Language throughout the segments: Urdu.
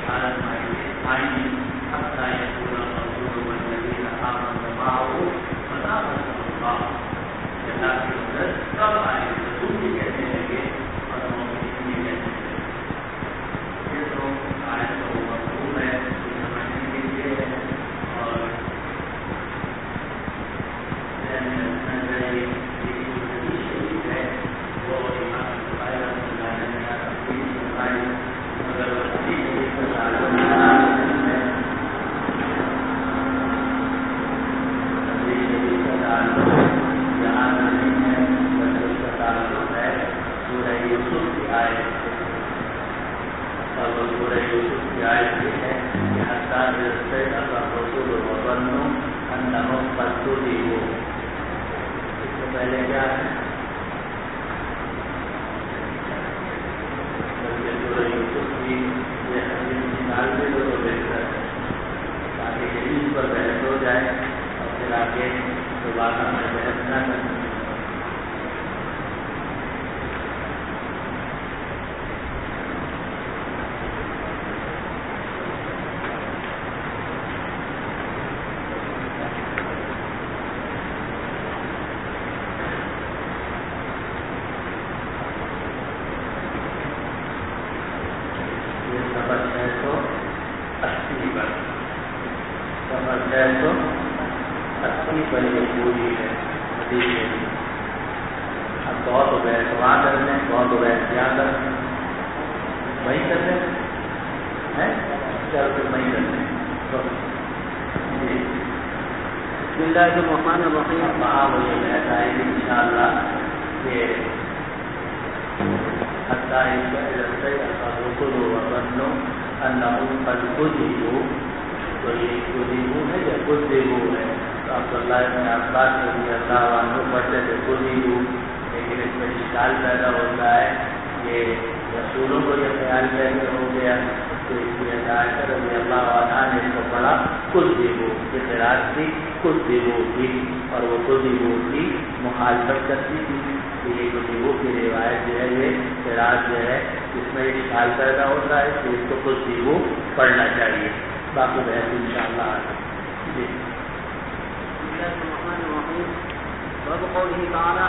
حالت آئیں حتى يقول الرسول والذين آمنوا معه متى نصر الله اللہ کی مدد کب آئے رسول بھی کہنے لگے اور مومنین بھی کہنے لگے. یہ تو آیت تو مفہوم ہے سمجھنے کے لیے ہے اور ذہن میں رکھنا چاہیے کہ جو حدیث شریف ہے وہ امام بخاری رحمۃ اللہ علیہ نے تفصیل بتائی مگر وہ حدیث شریف کا تعلق پہلے کیا ہے سورہ یوسف کی یہ حدیث نکال دے تو بہتر ہے تاکہ حدیث پر بحث ہو جائے اور پھر آگے دوبارہ میں بحث نہ کریں. اور وہ کذبوا کی مخالفت کرتی تھی کہ یہ کذبوا کی روایت جو ہے یہ قرأت جو ہے اس میں اشکال پیدا ہوتا ہے تو اس کو کذبوا پڑھنا چاہیے. باقی بحث انشاءاللہ جی. بسم الله الرحمن الرحيم. باب قوله تعالى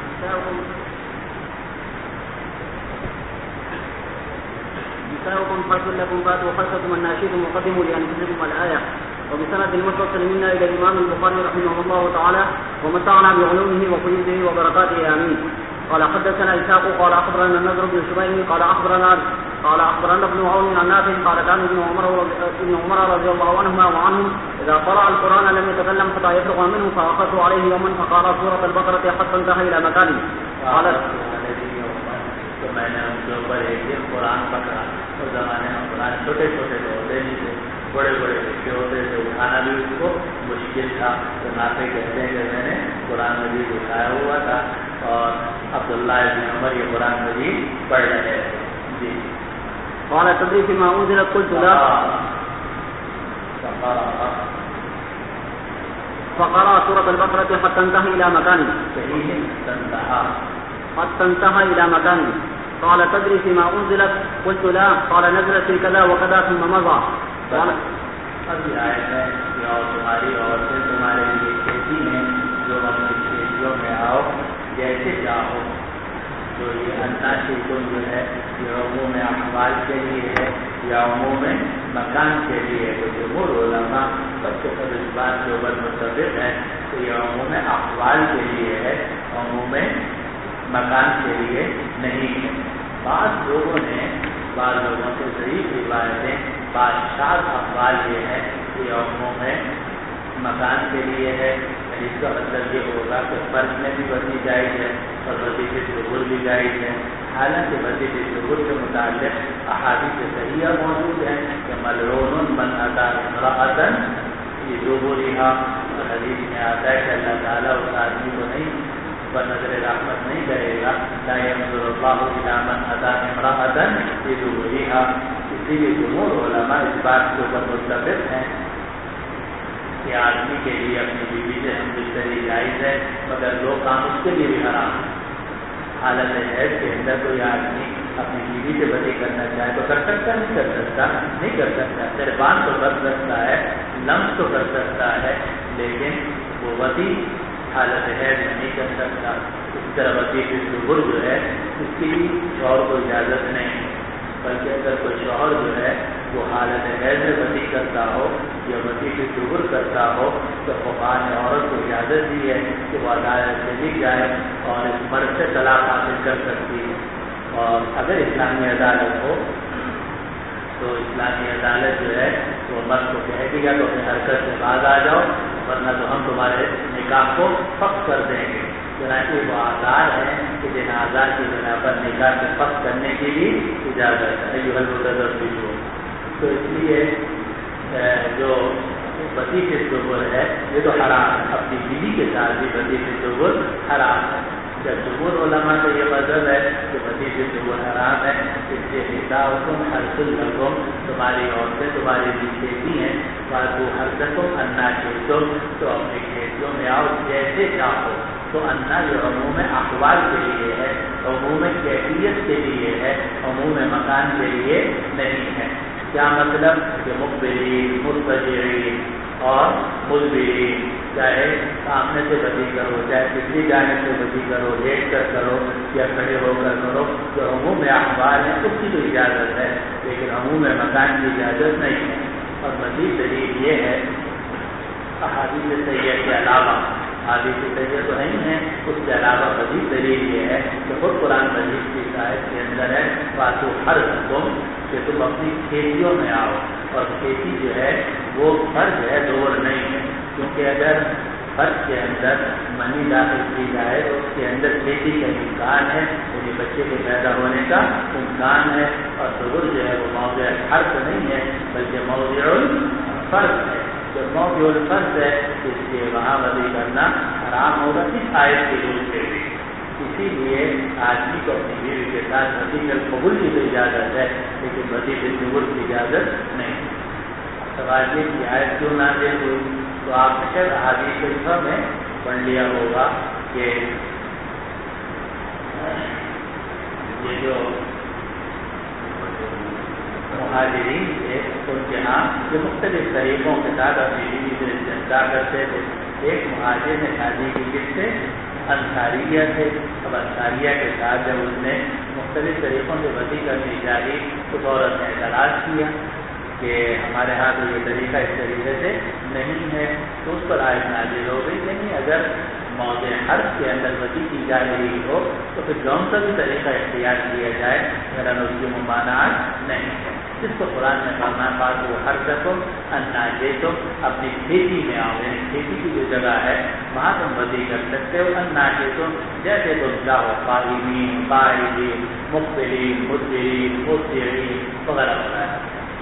نساؤكم حرث لكم فاتوا حرثكم أن شئتم وقدموا لأنفسكم الآية. وبسند المتصل منا إلى الإمام البخاري رحمه الله تعالى ومتعنا بعلومه وفيوزه وبركاته آمين. قال حدثنا إسحاق قال أخبرنا النضر بن شبيب قال أخبرنا ابن عون عن نافع قال كان ابن عمر رضي الله عنهما وعنهم إذا قرأ القرآن لم يتكلم حتى يفرغ منه فأخذت عليه يوما فقرأ سورة البقرة حتى انتهى إلى مكانه. قال تو میں نے ان کے اوپر ایک دن قرآن پکڑا. اس زمانے میں قرآن چھوٹے چھوٹے ہوتے نہیں تھے, بڑے بڑے لکھے ہوتے تھے, اٹھانا بھی اس کو مشکل تھا. تو نافع کہتے ہیں کہ میں نے قرآن مجید اٹھایا ہوا تھا اور عبداللہ بن عمر یہ قرآن مجید پڑھ رہے تھے. جی. قال تدري فيما أنزلت قلت لا فقرأ سورة البقرة حتى انتهى إلى مكانه حتى انتهى إلى مكانه. قال تدري فيما أنزلت قلت لا قال نزلت في كذا وكذا ثم مضى. قال ابھی آئے ہیں کہ اور تمہاری عورتیں تمہارے لیے کہتی ہیں جو اپنی شیخیوں میں آؤ جیسے چاہو. تو یہ الناشئون جو ہے یہ عموم احوال کے لیے ہے یا عموم مکان کے لیے ہے. تو جمہور علماء بچوں کو اس بات کے اوپر متفق ہے کہ یہ عموم احوال کے لیے ہے, عموم مکان کے لیے نہیں ہے. بعض لوگوں سے ضعیف روایتیں بادشاہ احوال یہ ہے کہ عموم مکان کے لیے ہے. اس کا مطلب یہ ہوگا کہ فرض میں بھی وسیع جائز ہے اور وظیفے ظہور بھی جائز ہے. حالانکہ وظیفے ظہور کے متعلق احادیث صحیحہ موجود ہیں کہ ملعون من اتی امرأۃ بظہورہا, اور حدیث میں آتا ہے کہ اللہ تعالیٰ اس آدمی کو نہیں بنظر رحمت نہیں کرے گا. لا ينظر الله إلى من أتى امرأة بظهورها. اسی لیے جمہور علماء اس بات کے اوپر متفق ہیں کہ آدمی کے لیے اپنی بیوی سے ہم بستری جائز ہے, مگر دو کام اس کے لیے بھی حرام ہے. حالت حیض کے اندر کوئی آدمی اپنی بیوی سے بدی کرنا چاہے تو کر سکتا نہیں کر سکتا, نہیں کر سکتا، قربان تو کر سکتا ہے، لمس تو کر سکتا ہے، لیکن وہ وسیع حالت حیض میں نہیں کر سکتا۔ اس طرح وسیع ظہور جو ہے اس کی بھی شوہر کو اجازت نہیں، بلکہ اگر کوئی شوہر جو ہے وہ حالت حیض میں وسیع کرتا ہو یا وسیع ظہور کرتا ہو تو فقہاء نے عورت کو اجازت دی ہے کہ وہ عدالت چلی جائے اور اس مرد سے طلاق حاصل کر سکتی ہے۔ اور اگر اسلامی عدالت ہو تو اسلامی عدالت جو ہے وہ مرد کو کہے گی یا تو اپنی حرکت سے باز آ جاؤ، ورنہ تو ہم تمہارے نکاح کو فسخ کر دیں گے۔ چنانچہ وہ آزار ہے کہ جن آزار کی بنا پر نکاح سے فسخ کرنے کی بھی اجازت ہے۔ یہ حلوت بھی ہو تو اس لیے جو وسیع ظہور ہے یہ تو حرام ہے، اپنی بیوی کے ساتھ بھی وسیع ظہور حرام ہے۔ جب جمہور علماء کا یہ مذہب ہے کہ وسیع ظہور حرام ہے، اس لیے نساؤکم حرث لکم، تمہاری عورتیں تمہاری بھی کھیتی ہیں، فاتوا حرثکم انا شئتم، تو اپنی کھیتیوں میں آؤ جیسے چاہو۔ تو انا جو عموم احوال کے لیے ہے، عموم کیفیت کے لیے ہے، عموم مکان کے لیے نہیں ہے۔ کیا مطلب کہ مقبلین، مستجرین اور مدبرین، چاہے سامنے سے بدی کرو، چاہے پچھلی جانب سے بدی کرو، لیٹ کر کرو یا کھڑے ہو کر کرو، جو عموم احوال ہے اس کی تو اجازت ہے، لیکن عموم مکان کی اجازت نہیں ہے۔ اور مزید دلیل یہ ہے احادیث صحیحہ کے علاوہ، حدیث صحیحہ تو نہیں ہے، اس کے علاوہ مزید دلیل یہ ہے کہ خود قرآن مجید کی آیت کے اندر ہے فاتوا حرثکم، کہ تم اپنی کھیتیوں میں آؤ، اور کھیتی جو ہے وہ فرض ہے، دور نہیں ہے، کیونکہ اگر فرض کے اندر منی داخل کی جائے تو اس کے اندر کھیتی کا امکان ہے، یعنی بچے کے پیدا ہونے کا امکان ہے، اور دور جو ہے وہ موضع حرث نہیں ہے بلکہ موضع الفرض ہے۔ جب موضع الفرض ہے اس لیے وہاں وضع کرنا حرام ہوگا اس آیت کے روپ سے بھی۔ اسی لیے آدمی کو اپنی بیوی کے ساتھ وسیع قبول کی تو اجازت ہے، لیکن وسیع ظہور کی اجازت نہیں۔ سوال یہ کہ آیت کیوں نازل ہوئی، تو آپ نے شاید احادیث شریفہ میں پڑھ لیا ہوگا کہ یہ جو مہاجرین تھے ان کے ہاں یہ مختلف طریقوں کے ساتھ اپنی بیوی سے استمتاع کرتے تھے۔ ایک مہاجر نے شادی کی کس سے؟ انصاریہ تھے۔ اب انصاریہ کے ساتھ جب اس نے مختلف طریقوں سے وسیع کرنی چاہی تو عورت نے اعتراض کیا کہ ہمارے ہاں تو یہ طریقہ اس طریقے سے نہیں ہے، تو اس پر آیت نازل ہو گئی یعنی اگر موضع حرف کے اندر وسیع کی جا رہی ہو تو پھر کون سا بھی طریقہ اختیار کیا جائے، میرا اس کی ممانعت نہیں ہے۔ جس کو قرآن نے فرمایا بات وہ ہر سکو انا تو اپنی کھیتی میں آؤ، یعنی کھیتی کی جو جگہ ہے وہاں تم وسیع کر سکتے ہو، انا تو جیسے تم چاہو، قائمین، قائدین، مقبلین، مدبرین، مسرعین وغیرہ وغیرہ۔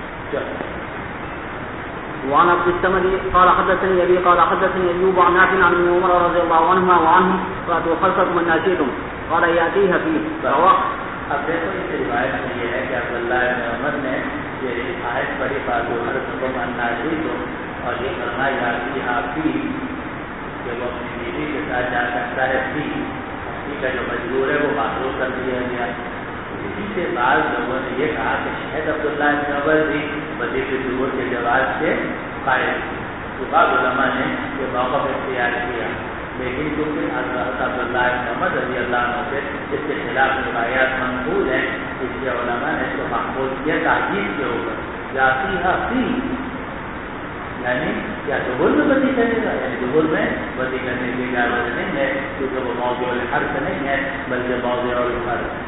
وعن عبد الصمد قال حدثني ابي قال حدثني ايوب عن نافع عن ابن عمر رضي الله عنهما وعنه فاتوا خلفكم من ناشئتم قال ياتيها فيه رواه۔ اب دیکھو اس روایت میں یہ ہے کہ عبداللہ بن عمر نے یہ آیت پڑھی فاتوا خلفکم من ناشئتم، اور یہ فرمایا یاتیہا فیہ کہ وہ اپنی بیوی کے ساتھ جا سکتا ہے، فیہ کا جو مجبور ہے وہ معذور کر دیا گیا۔ اسی سے بعض لوگوں نے یہ کہا کہ شاید عبداللہ بن عمر بھی وسیع ظہور کے جواز سے قائل، تو بعض علماء نے یہ موقف اختیار کیا، لیکن کیونکہ حضرت عبداللہ بن عمر رضی اللہ عنہ سے اس کے خلاف روایات منقول ہیں، اس لیے علماء نے اس کو محفوظ کیا تاکید کے اوپر یاتیہا فیہ، یعنی کیا ظہور میں وسیع کرے گا، یعنی ظہور میں وسیع کرنے کی اجازت نہیں ہے کیونکہ وہ موضوع الحرف نہیں ہے بلکہ موضوع الفرض۔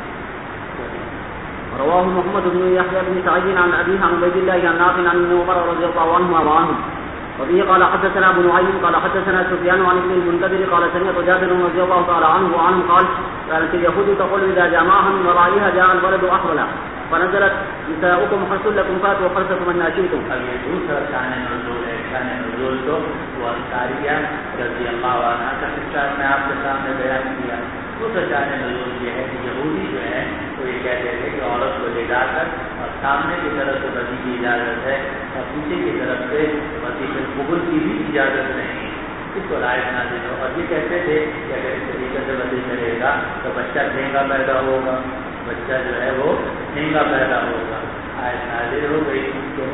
رواه محمد بن يحيى بن سعيد عن أبيه عن عبيد الله عن نافع عن ابن عمر رضي الله عنهما وعنهم وبه قال حدثنا ابن نعيم قال حدثنا سفيان عن ابن المنكدر قال سمعت جابر رضي الله تعالى عنه وعنه قال كانت اليهود تقول إذا جمعها من ورائها جاء الولد أحولا فنزلت نساؤكم حرث لكم فاتوا حرثكم من ناشئتم۔ اب یہ دوسرا شان نزول ہے، شان نزول تو وہ انصاریہ رضی اللہ عنہ کا قصہ میں آپ کے سامنے بیان کیا۔ دوسرا شان نزول یہ ہے کہ یہودی جو ہے وہ یہ کہتے تھے کہ عورت کو لے جا کر اور سامنے کی طرف سے وسیع کی اجازت ہے اور پیچھے کی طرف سے وسیع قبول کی بھی اجازت نہیں ہے، اس کو رائے نازل ہو، اور یہ کہتے تھے کہ اگر اس طریقے سے وسیع کرے گا تو بچہ مہنگا پیدا ہوگا، بچہ جو ہے وہ مہنگا پیدا ہوگا۔ آیت نازل ہو گئی کہ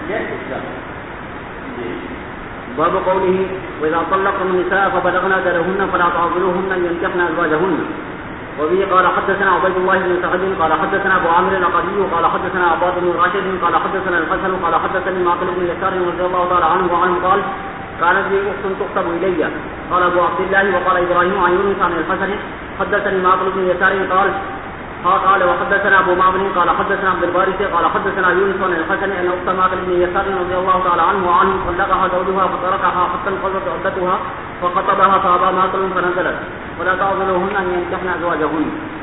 حصہ. جی باب قوله وإذا طلقتم النساء فبلغن أجلهن فلا تعضلوهن أن ينكحن أزواجهن. وبه قال حدثنا عبيد الله بن سعد قال حدثنا أبو عامر العقدي قال حدثنا عباد بن راشد قال حدثنا الحسن قال حدثني معقل بن يسار رضي الله تعالى عنه وعنه قال كانت لي أخت تكتب إلي. قال أبو عبد الله وقال إبراهيم عن يونس عن الحسن حدثني معقل بن يسار قال وحدثنا أبو معمر قال حدثنا عبد الوارث قال حدثنا يونس عن الحسن أن أخت معقل بن يسار رضي الله تعالى عنه وعنه طلقها زوجها فتركها حتى انقضت عدتها فخطبها فأبى معقل فنزلت ولا تعضلوهن أن ينكحن أزواجهن.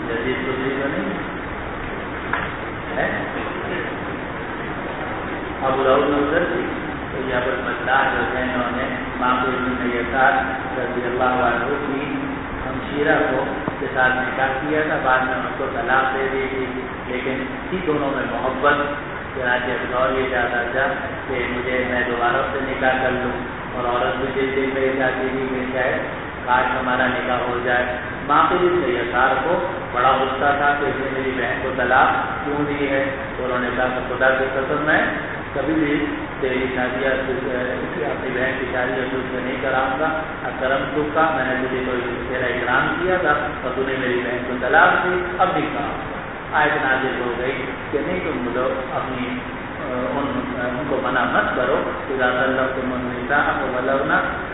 ابو داؤد نظر تو یہاں پر مسئلہ جو ہے انہوں نے معقول بن یسار رضی اللہ عنہ کی ہمشیرہ کو کے ساتھ نکاح کیا تھا. بعد میں ان کو طلاق دے دی تھی, لیکن اسی دونوں میں محبت چنانچہ دور یہ چاہتا تھا کہ میں دوبارہ سے نکاح کر لوں, اور عورت بھی دل دل میں چاہتی تھی کہ شاید کاش ہمارا نکاح ہو جائے. معقول بن یسار کو بڑا غصہ تھا کہ اس نے میری بہن کو طلاق کیوں دی ہے, تو انہوں نے کہا کہ خدا کی قسم میں کبھی بھی تیری شادی اپنی بہن کی شادی تجھ سے نہیں کراؤں گا. کرم تو کا میں نے تجھے کوئی تیرا اکرام کیا تھا اور تو نے میری بہن کو طلاق دی, اب بھی کہا. آیت نازل ہو گئی کہ نہیں تم لوگ اپنی ان کو منع مت کرو. اذا طلقتم النساء فبلغن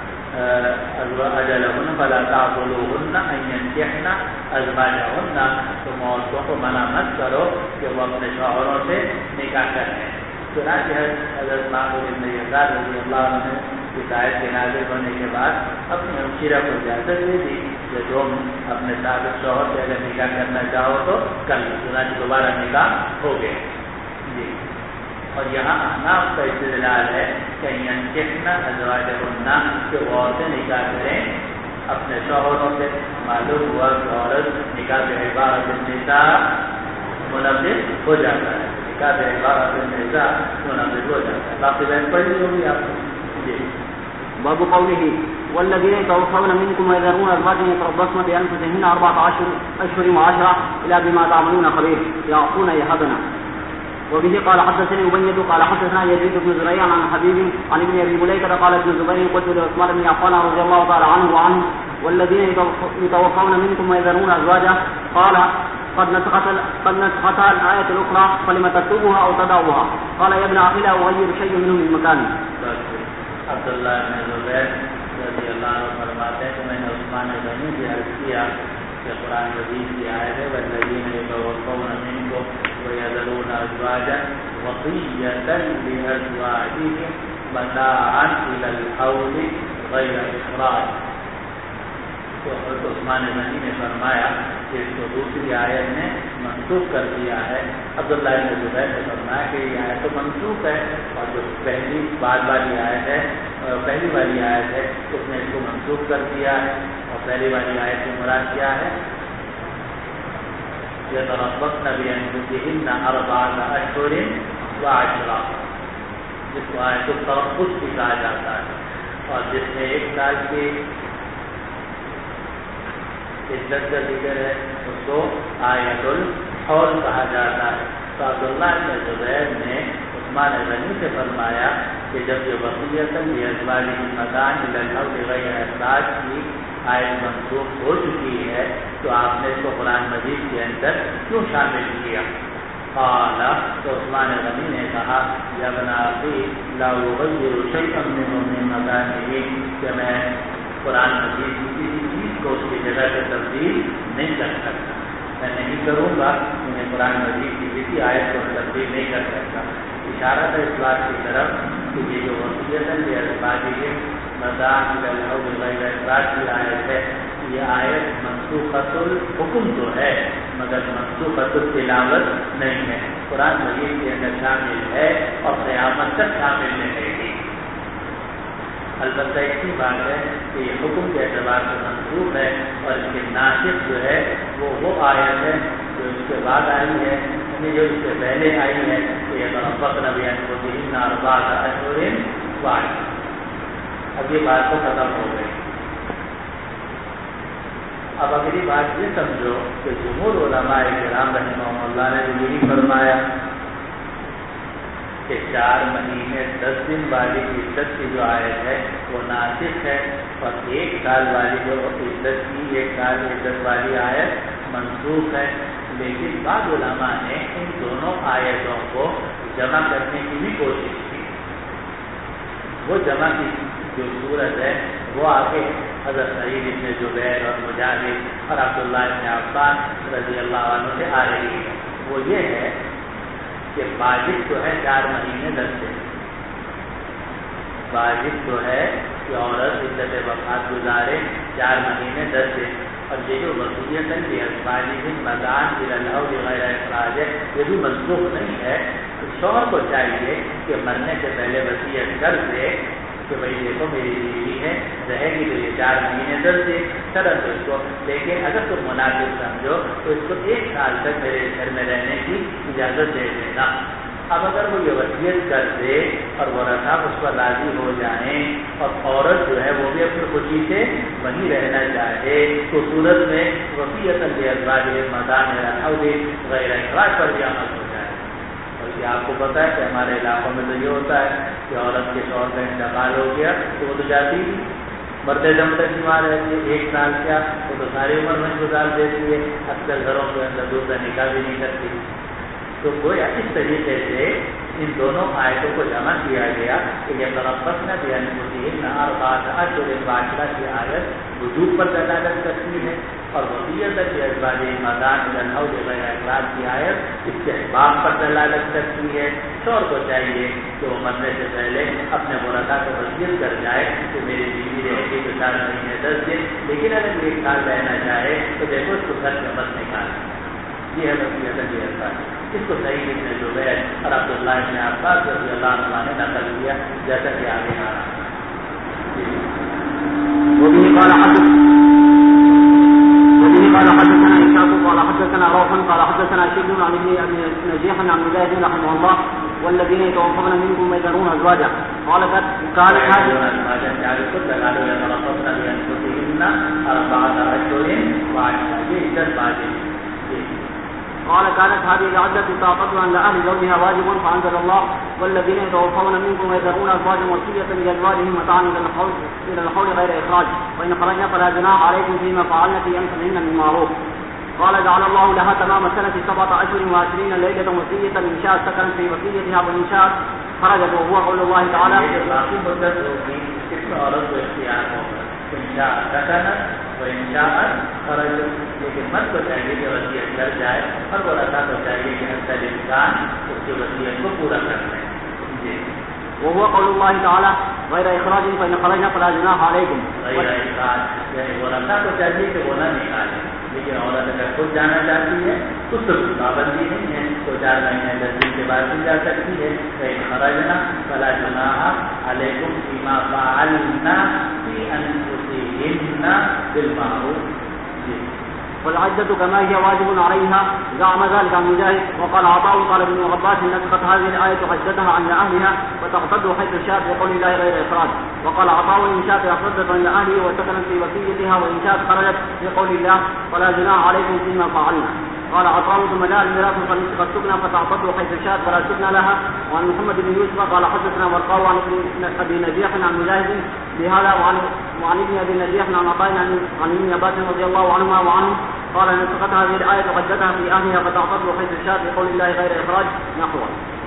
أجلهن فلا تعضلوهن أن ينكحن أزواجهن. تم عورتوں کو منع مت کرو کہ وہ اپنے شوہروں سے نکاح کریں. چنانچہ حضرت معقول بن یسار رضی اللہ عنہ کی آیت کے نازل ہونے کے بعد اپنی ہمشیرہ کو اجازت دے دی کہ تم اپنے سابق شوہر سے اگر نکاح کرنا چاہو تو کر لو. چنانچہ دوبارہ نکاح ہو گئے. جی اور یہاں احناف کا استدلال ہے کہ ینکحن ازواجہن کہ وہ عورتیں نکاح کریں اپنے شوہروں سے. معلوم ہوا کہ عورت نکاح بعبارۃ النساء منعقد ہو جاتا ہے, نکاح بعبارۃ النساء منعقد ہو جاتا ہے. باقی بہن پڑھی ہوگی آپ کو. جی باب قوله والذين يتوفون منكم ويذرون أزواجا يتربصن بأنفسهن 14 أشهر و10 إلى بما تعملون خبير يعفون يهبنا. وبه قال حدثني أبيد قال حدثنا يزيد بن زريع عن حبيب عن ابن أبي مليكة قال ابن زبير قلت لعثمان بن عفان رضي الله تعالى عنه وعنه والذين يتوفون منكم ويذرون أزواجا قال قد نسختها الآية الأخرى فلم تكتبوها أو تدعوها. قال يا ابن أخي لا أغير شيء منه من مكانه. عبداللہ بن زبیر رضی اللہ عنہ فرماتے ہیں کہ میں نے عثمان غنی سے عرض کیا کہ قرآن مجید کی آیت ہے والذین یتوفون منکم ویذرون ازواجا وصیۃ لازواجہم متاعا الی الحول غیر اخراج. تو حضرت عثمان غنی نے فرمایا کہ اس کو دوسری آیت نے منسوخ کر دیا ہے. عبداللہ بن زبیر نے فرمایا کہ یہ آیت تو منسوخ ہے, اور جو پہلی بعد والی آیت ہے پہلی والی آیت ہے اس نے اس کو منسوخ کر دیا ہے. اور پہلی والی آیت کی مراد کیا ہے؟ یتربصن بانفسہن 4 اشہر و10, جس کو آیت التربص بھی کہا جاتا ہے, اور جس میں 1 سال کی عدت کا ذکر ہے اس کو آیت الحول کہا جاتا ہے. تو عبداللہ بن زبیر نے عثمان غنی سے فرمایا کہ جب یہ وصیۃ لازواجہم متاعا الی الحول غیر اخراج کی آیت منسوخ ہو چکی ہے تو آپ نے اس کو قرآن مجید کے اندر کیوں شامل کیا؟ قال تو عثمان غنی نے کہا یا ابن اخی لا اغیر شیئا منہ من مکانہ, کہ میں قرآن مجید کی کسی چیز کو اس کی جگہ سے تبدیل نہیں کر سکتا. میں نہیں کروں گا, میں قرآن مجید کی کسی آیت کو تبدیل نہیں کر سکتا. اشارہ ہے اس بات کی طرف کہ یہ جو وصیت لازواجہم متاعا الی الحول غیر اخراج کی آیت ہے, یہ آیت منسوخۃ الحکم تو ہے مگر منسوخۃ التلاوت نہیں ہے. قرآن مجید کے اندر شامل ہے اور قیامت تک شامل رہے گی. البتہ ایک ہی بات ہے کہ یہ حکم کے اعتبار سے منسوخ ہے, اور اس کے ناسخ جو ہے وہ آیت ہے جو اس کے بعد آئی ہے, یعنی جو اس سے پہلے آئی ہے کہ یتربصن بانفسہن 4 اشہر و10. اب یہ بات تو ختم ہو گئی. اب اگلی بات یہ سمجھو کہ جمہور علماء کرام رحمہم اللہ نے یہی فرمایا کہ 4 مہینے 10 دن والی عدت کی جو آیت ہے وہ ناسخ ہے، اور 1 سال والی جو عدت کی 1 سال عدت والی آیت منسوخ ہے۔ لیکن بعض علماء نے ان دونوں آیتوں کو جمع کرنے کی بھی کوشش کی۔ وہ جمع کی جو صورت ہے وہ آگے حضرت سعید بن جبیر اور مجاہد اور عبداللہ بن عباس رضی اللہ عنہ سے آ رہی ہے۔ وہ یہ ہے کہ واجب تو ہے 4 مہینے 10 دن، واجب تو ہے کہ عورت عدت وفات گزارے 4 مہینے 10 دن، اور یہ جو وصیت ہے مدان غیر اخراج ہے یہ بھی منسوخ نہیں ہے۔ تو شوہر کو چاہیے کہ مرنے سے پہلے وصیت کر دے کہ بھائی دیکھو میری بیوی ہے، رہے گی تو یہ 4 مہینے 10 دن چلو تو اس کو، لیکن اگر تم مناسب سمجھو تو اس کو 1 سال تک میرے گھر میں رہنے کی اجازت دے دینا۔ اب اگر وہ یہ وصیت کر دے اور وہ رضا اس پر راضی ہو جائیں اور عورت جو ہے وہ بھی اپنی خوشی سے وہیں رہنا چاہے تو صورت میں وصیت ازواج مدان غیر اخراج پر بھی عمل ہو جائے۔ اور یہ آپ کو پتہ ہے کہ ہمارے علاقوں میں تو یہ ہوتا ہے کہ عورت کے شوہر کا انتقال ہو گیا تو وہ تو جاتی مرتے دم تک بیمار رہتی ہے، 1 سال کیا وہ تو ساری عمر میں گزار دیتی ہے، اکثر گھروں کے اندر دوسرا نکاح بھی نہیں کرتی۔ تو گویا اس طریقے سے ان دونوں آیتوں کو جمع کیا گیا کہ یہ تربصن بانفسہن اربعۃ اشہر باقرہ کی آیت وجوب پر دلالت کرتی ہے، اور وصیت لازواجہم متاعا الی الحول غیر اخراج کی آیت استحباب پر دلالت کرتی ہے۔ شوہر کو چاہیے کہ وہ مرنے سے پہلے اپنے ورثاء کو وصیت کر جائے کہ میری بیوی رہے گی تو 4 مہینے 10 دن، لیکن اگر 1 سال رہنا چاہے تو دیکھو اس کو گھر سے مت نکال۔ یہ ہے وصیت ازواج۔ اس کو سعید بن جبیر اور عبداللہ بن عباس رضی اللہ عنہ نے نقل کیا جیسا کہ آگے آ رہا ہے۔ وبه قال حدثنا إسحاق قال حدثنا روح قال حدثنا شبل عن ابن نجيح عن مجاهد رحمه الله والذين يتوفون منكم ويذرون أزواجا قال كانت هذه قال كانت هذه العدة طاقة أن لأهل زوجها واجب، فأنزل الله والذين يتوفون منكم ويذرون أزواجا وصية لأزواجهم متاعا إلى الحول غير إخراج، وإن خرجنا فلا جناح عليكم فيما فعلن في أنفسهن من معروف. قال جعل الله لها تمام سنة 7 أشهر و20 ليلة وصية إن شاءت سكنت في وصيتها وإن شاءت خرجت، وهو قول الله تعالى لیکن مرد کو چاہیے کہ وصیت کر جائے اور وہ رضا کو چاہیے کہ حسب امکان اس کی وصیت کو پورا کر لیں۔ جی وهو قول الله تعالى غير إخراج فإن خرجنا فلا جناح عليكم. غیر اخراج یعنی وہ رضا کو چاہیے کہ وہ نہ نکالے، لیکن عورت اگر خود جانا چاہتی ہے تو اس پر پابندی نہیں ہے، تو 4 مہینے 10 دن کے بعد بھی جا سکتی ہے۔ فإن خرجنا فلا جناح عليكم فيما فعلن في أنفسهن بالمعروف۔ والعدة كما هي واجب عليها زعم ذلك عن مجاهد، وقال عطاء قال ابن عباس نسخت هذه الآية عدتها عن أهلها وتعتد حيث شاءت بقول الله غير إخراج، وقال عطاء إن شاءت أخرجت عن أهله وسكنت في وصيتها وإن شاءت خرجت بقول الله فلا جناح عليكم فيما فعلنا. قال عطاء ثم جاء الميراث فنسخت سكنى فتعتد حيث شاءت فلا سكنى لها. وعن محمد بن يوسف قال حدثنا ورقاء عن ابي نجيح عن مجاهد بهذا، وعن ابن ابي نجيح عن عطاء عن ابن عباس رضي الله عنهما وعنه قال نسخت هذه الآية عدتها في أهلها فتعتد حيث شاءت بقول الله غير إخراج نحوه.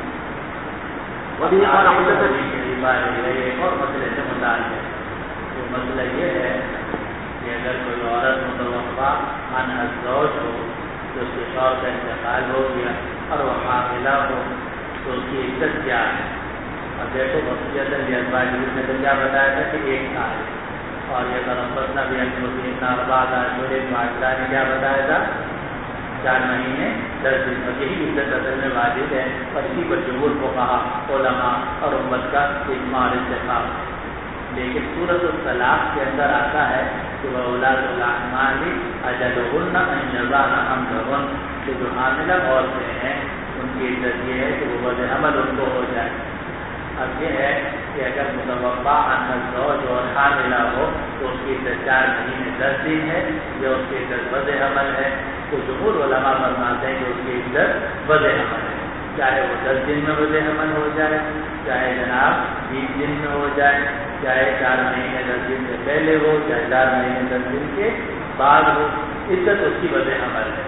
وبه قال حدثنا اور مسئلے سے متعلق ہے، وہ مسئلہ یہ ہے کہ اگر کوئی عورت متوفا عن الزوج ہو تو اس کے شوہر کا انتقال ہو گیا اور وہ حاملہ ہو تو اس کی عدت کیا ہے؟ اور دیکھو وصیت لازواجہم نے تو کیا بتایا تھا کہ 1 سال، اور یہ تربصن بانفسہن اربعۃ اشہر باقرہ نے کیا بتایا تھا 4 مہینے 10 دن، اور یہی عدت اصل میں واجب ہے، اور اسی پر جمہور فقہا علماء اور امت کا اجماع اور اتفاق۔ لیکن سورۃ الطلاق کے اندر آتا ہے کہ وَأُولَاتُ الْأَحْمَالِ أَجَلُهُنَّ أَن يَضَعْنَ حَمْلَهُنَّ، کہ جو حاملہ عورتیں ہیں ان کی عدت یہ ہے کہ وہ وضع حمل ان کو ہو جائے۔ اب یہ ہے کہ اگر متوفا عن الزوج اور حاملہ ہو تو اس کی عدت 4 مہینے 10 دن ہے، یا اس کی عدت وضع حمل ہے، تو جمہور علماء فرماتے ہیں کہ اس کی عدت وضع حمل ہے۔ چاہے وہ 10 دن میں وضع حمل ہو جائے، چاہے جناب 20 دن میں ہو جائے، چاہے 4 مہینے 10 دن سے پہلے ہو، چاہے 4 مہینے 10 دن کے بعد ہو، عدت اس کی وضع حمل ہے۔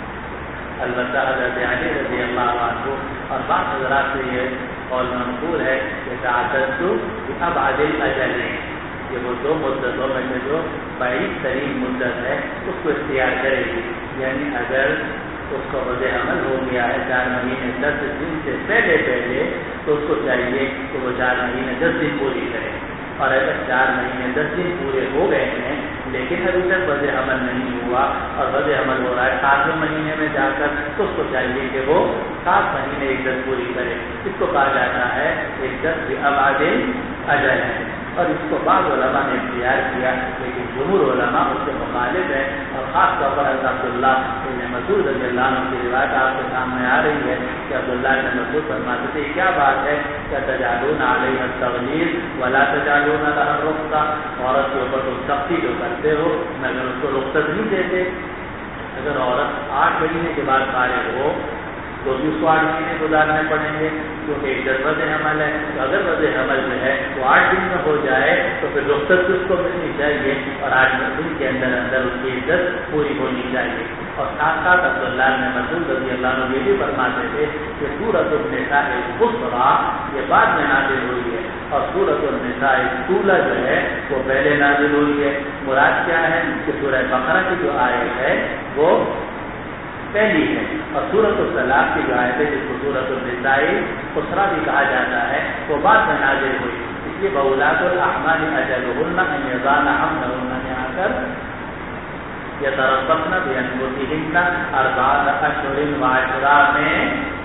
البتہ حضرت علی رضی اللہ عنہ اور بعض حضرات سے یہ قول منقول ہے کہ تعدد ابعد الاجلین، یہ وہ 2 مدتوں میں سے جو بعید ترین مدت ہے اس کو اختیار کرے گی، یعنی اگر اس کو وضع حمل ہو گیا ہے 4 مہینے 10 دن سے پہلے تو اس کو چاہیے کہ وہ 4 مہینے 10 دن پوری کرے، اور اگر 4 مہینے 10 دن پورے ہو گئے ہیں لیکن ابھی تک وضع حمل نہیں ہوا اور وضع حمل ہو رہا ہے 7ویں مہینے میں جا کر، تو اس کو چاہیے کہ وہ 7 مہینے عدت پوری کرے۔ اس کو کہا جاتا ہے عدت بابعد اجل ہے، اور اس کو بعض علماء نے اختیار کیا لیکن جمہور علماء اس کے مخالف ہے، اور خاص طور پر عبداللہ بن مسعود رضی اللہ عنہ کی روایت آپ کے سامنے آ رہی ہے کہ عبداللہ بن مسعود فرماتے تھے کیا بات ہے کہ تجعلون علیہ التغلیظ ولا تجعلون لها الرخصہ، عورت کے اوپر تم سختی جو کرتے ہو مگر اس کو رخصت نہیں دیتے۔ اگر عورت 8 مہینے کے بعد فارغ ہو تو بھی اس کو 8 مہینے گزارنے پڑیں گے، کیونکہ عدت وضع حمل ہے، تو اگر وضع حمل جو ہے وہ 8 دن میں ہو جائے تو پھر رخصت اس کو ملنی چاہیے، اور 8 دن کے اندر اس کی عدت پوری ہونی چاہیے۔ اور ساتھ ساتھ عبداللہ بن مسعود رضی اللہ عنہ یہ بھی فرماتے تھے کہ سورۃ النساء القصریٰ یہ بعد میں نازل ہوئی ہے، اور سورۃ النساء الطولہ جو ہے وہ پہلے نازل ہوئی ہے۔ مراد کیا ہے کہ سورہ بقرہ کی جو آیت ہے وہ پہلی ہے، اور سورۃ الطلاق کی جو آیت ہے جس کو سورۃ النساء القصریٰ بھی کہا جاتا ہے وہ بعد میں نازل ہوئی، اس لیے وَأُولَاتُ الْأَحْمَالِ أَجَلُهُنَّ أَن يَضَعْنَ حَمْلَهُنَّ میں آ کر يَتَرَبَّصْنَ بِأَنفُسِهِنَّ أَرْبَعَةَ أَشْهُرٍ وَعَشْرًا میں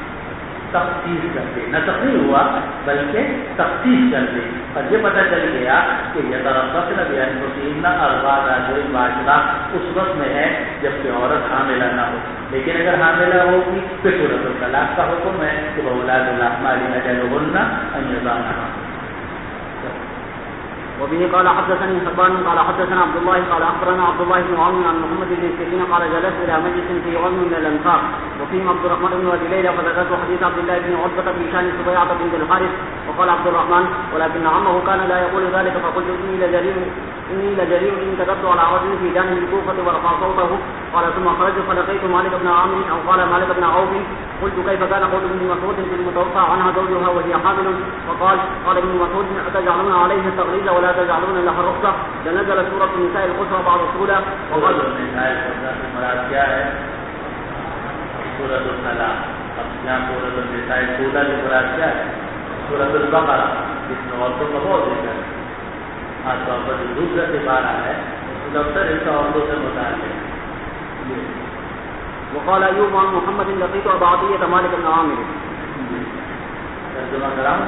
تخصیص کر دی، نہ تخصیص ہوا بلکہ تخصیص کر دی، اور یہ پتہ چل گیا کہ يَتَرَبَّصْنَ بِأَنفُسِهِنَّ أَرْبَعَةَ أَشْهُرٍ وَعَشْرًا اس وقت میں ہے جب کہ عورت حاملہ نہ ہو، لیکن اگر حاملہ ہوگی پھر سورۃ الطلاق کا حکم ہے کہ وَأُولَاتُ الْأَحْمَالِ أَجَلُهُنَّ أَن يَضَعْنَ حَمْلَهُنَّ۔ وبه قال حدثني حبان قال حدثنا عبد الله قال اخبرنا عبد الله بن عون عن محمد بن سيرين قال جلست الى مجلس في غزو من الانصار وفيهم عبد الرحمن بن ابي ليلى فذكرت حديث عبد الله بن عتبة في شان سبيعة بنت الحارث وقال عبد الرحمن ولكن عمه كان لا يقول ذلك فقلت اني لجريء ان كتبت على رجل في جانب الكوفة ورفع صوته قال ثم خرجت فلقيت مالك بن عامر او قال مالك بن عوف قلت كيف كان قول ابن مسعود في المتوفى عنها زوجها وهي حامل فقال ابن مسعود اتجعلون عليه التغليظ ولا تجعلون لها الرخصة لنزل سورة النساء القصرى بعد رسولا وقال النساء القصرى مراد کیا ہے؟ سورۃ الطلاق۔ اب یہاں سورۃ النساء الطولہ کی مراد کیا ہے؟ سورۃ البقرہ، جس میں عورتوں کا بہت ذکر ہے، خاص طور پر جو دوسرا سپارہ ہے اس اکثر اس کا عورتوں سے متعلق ہے۔ وقال ايوب عن محمد لقيت ابا عطية مالك بن عامر۔ ترجمہ کراؤں؟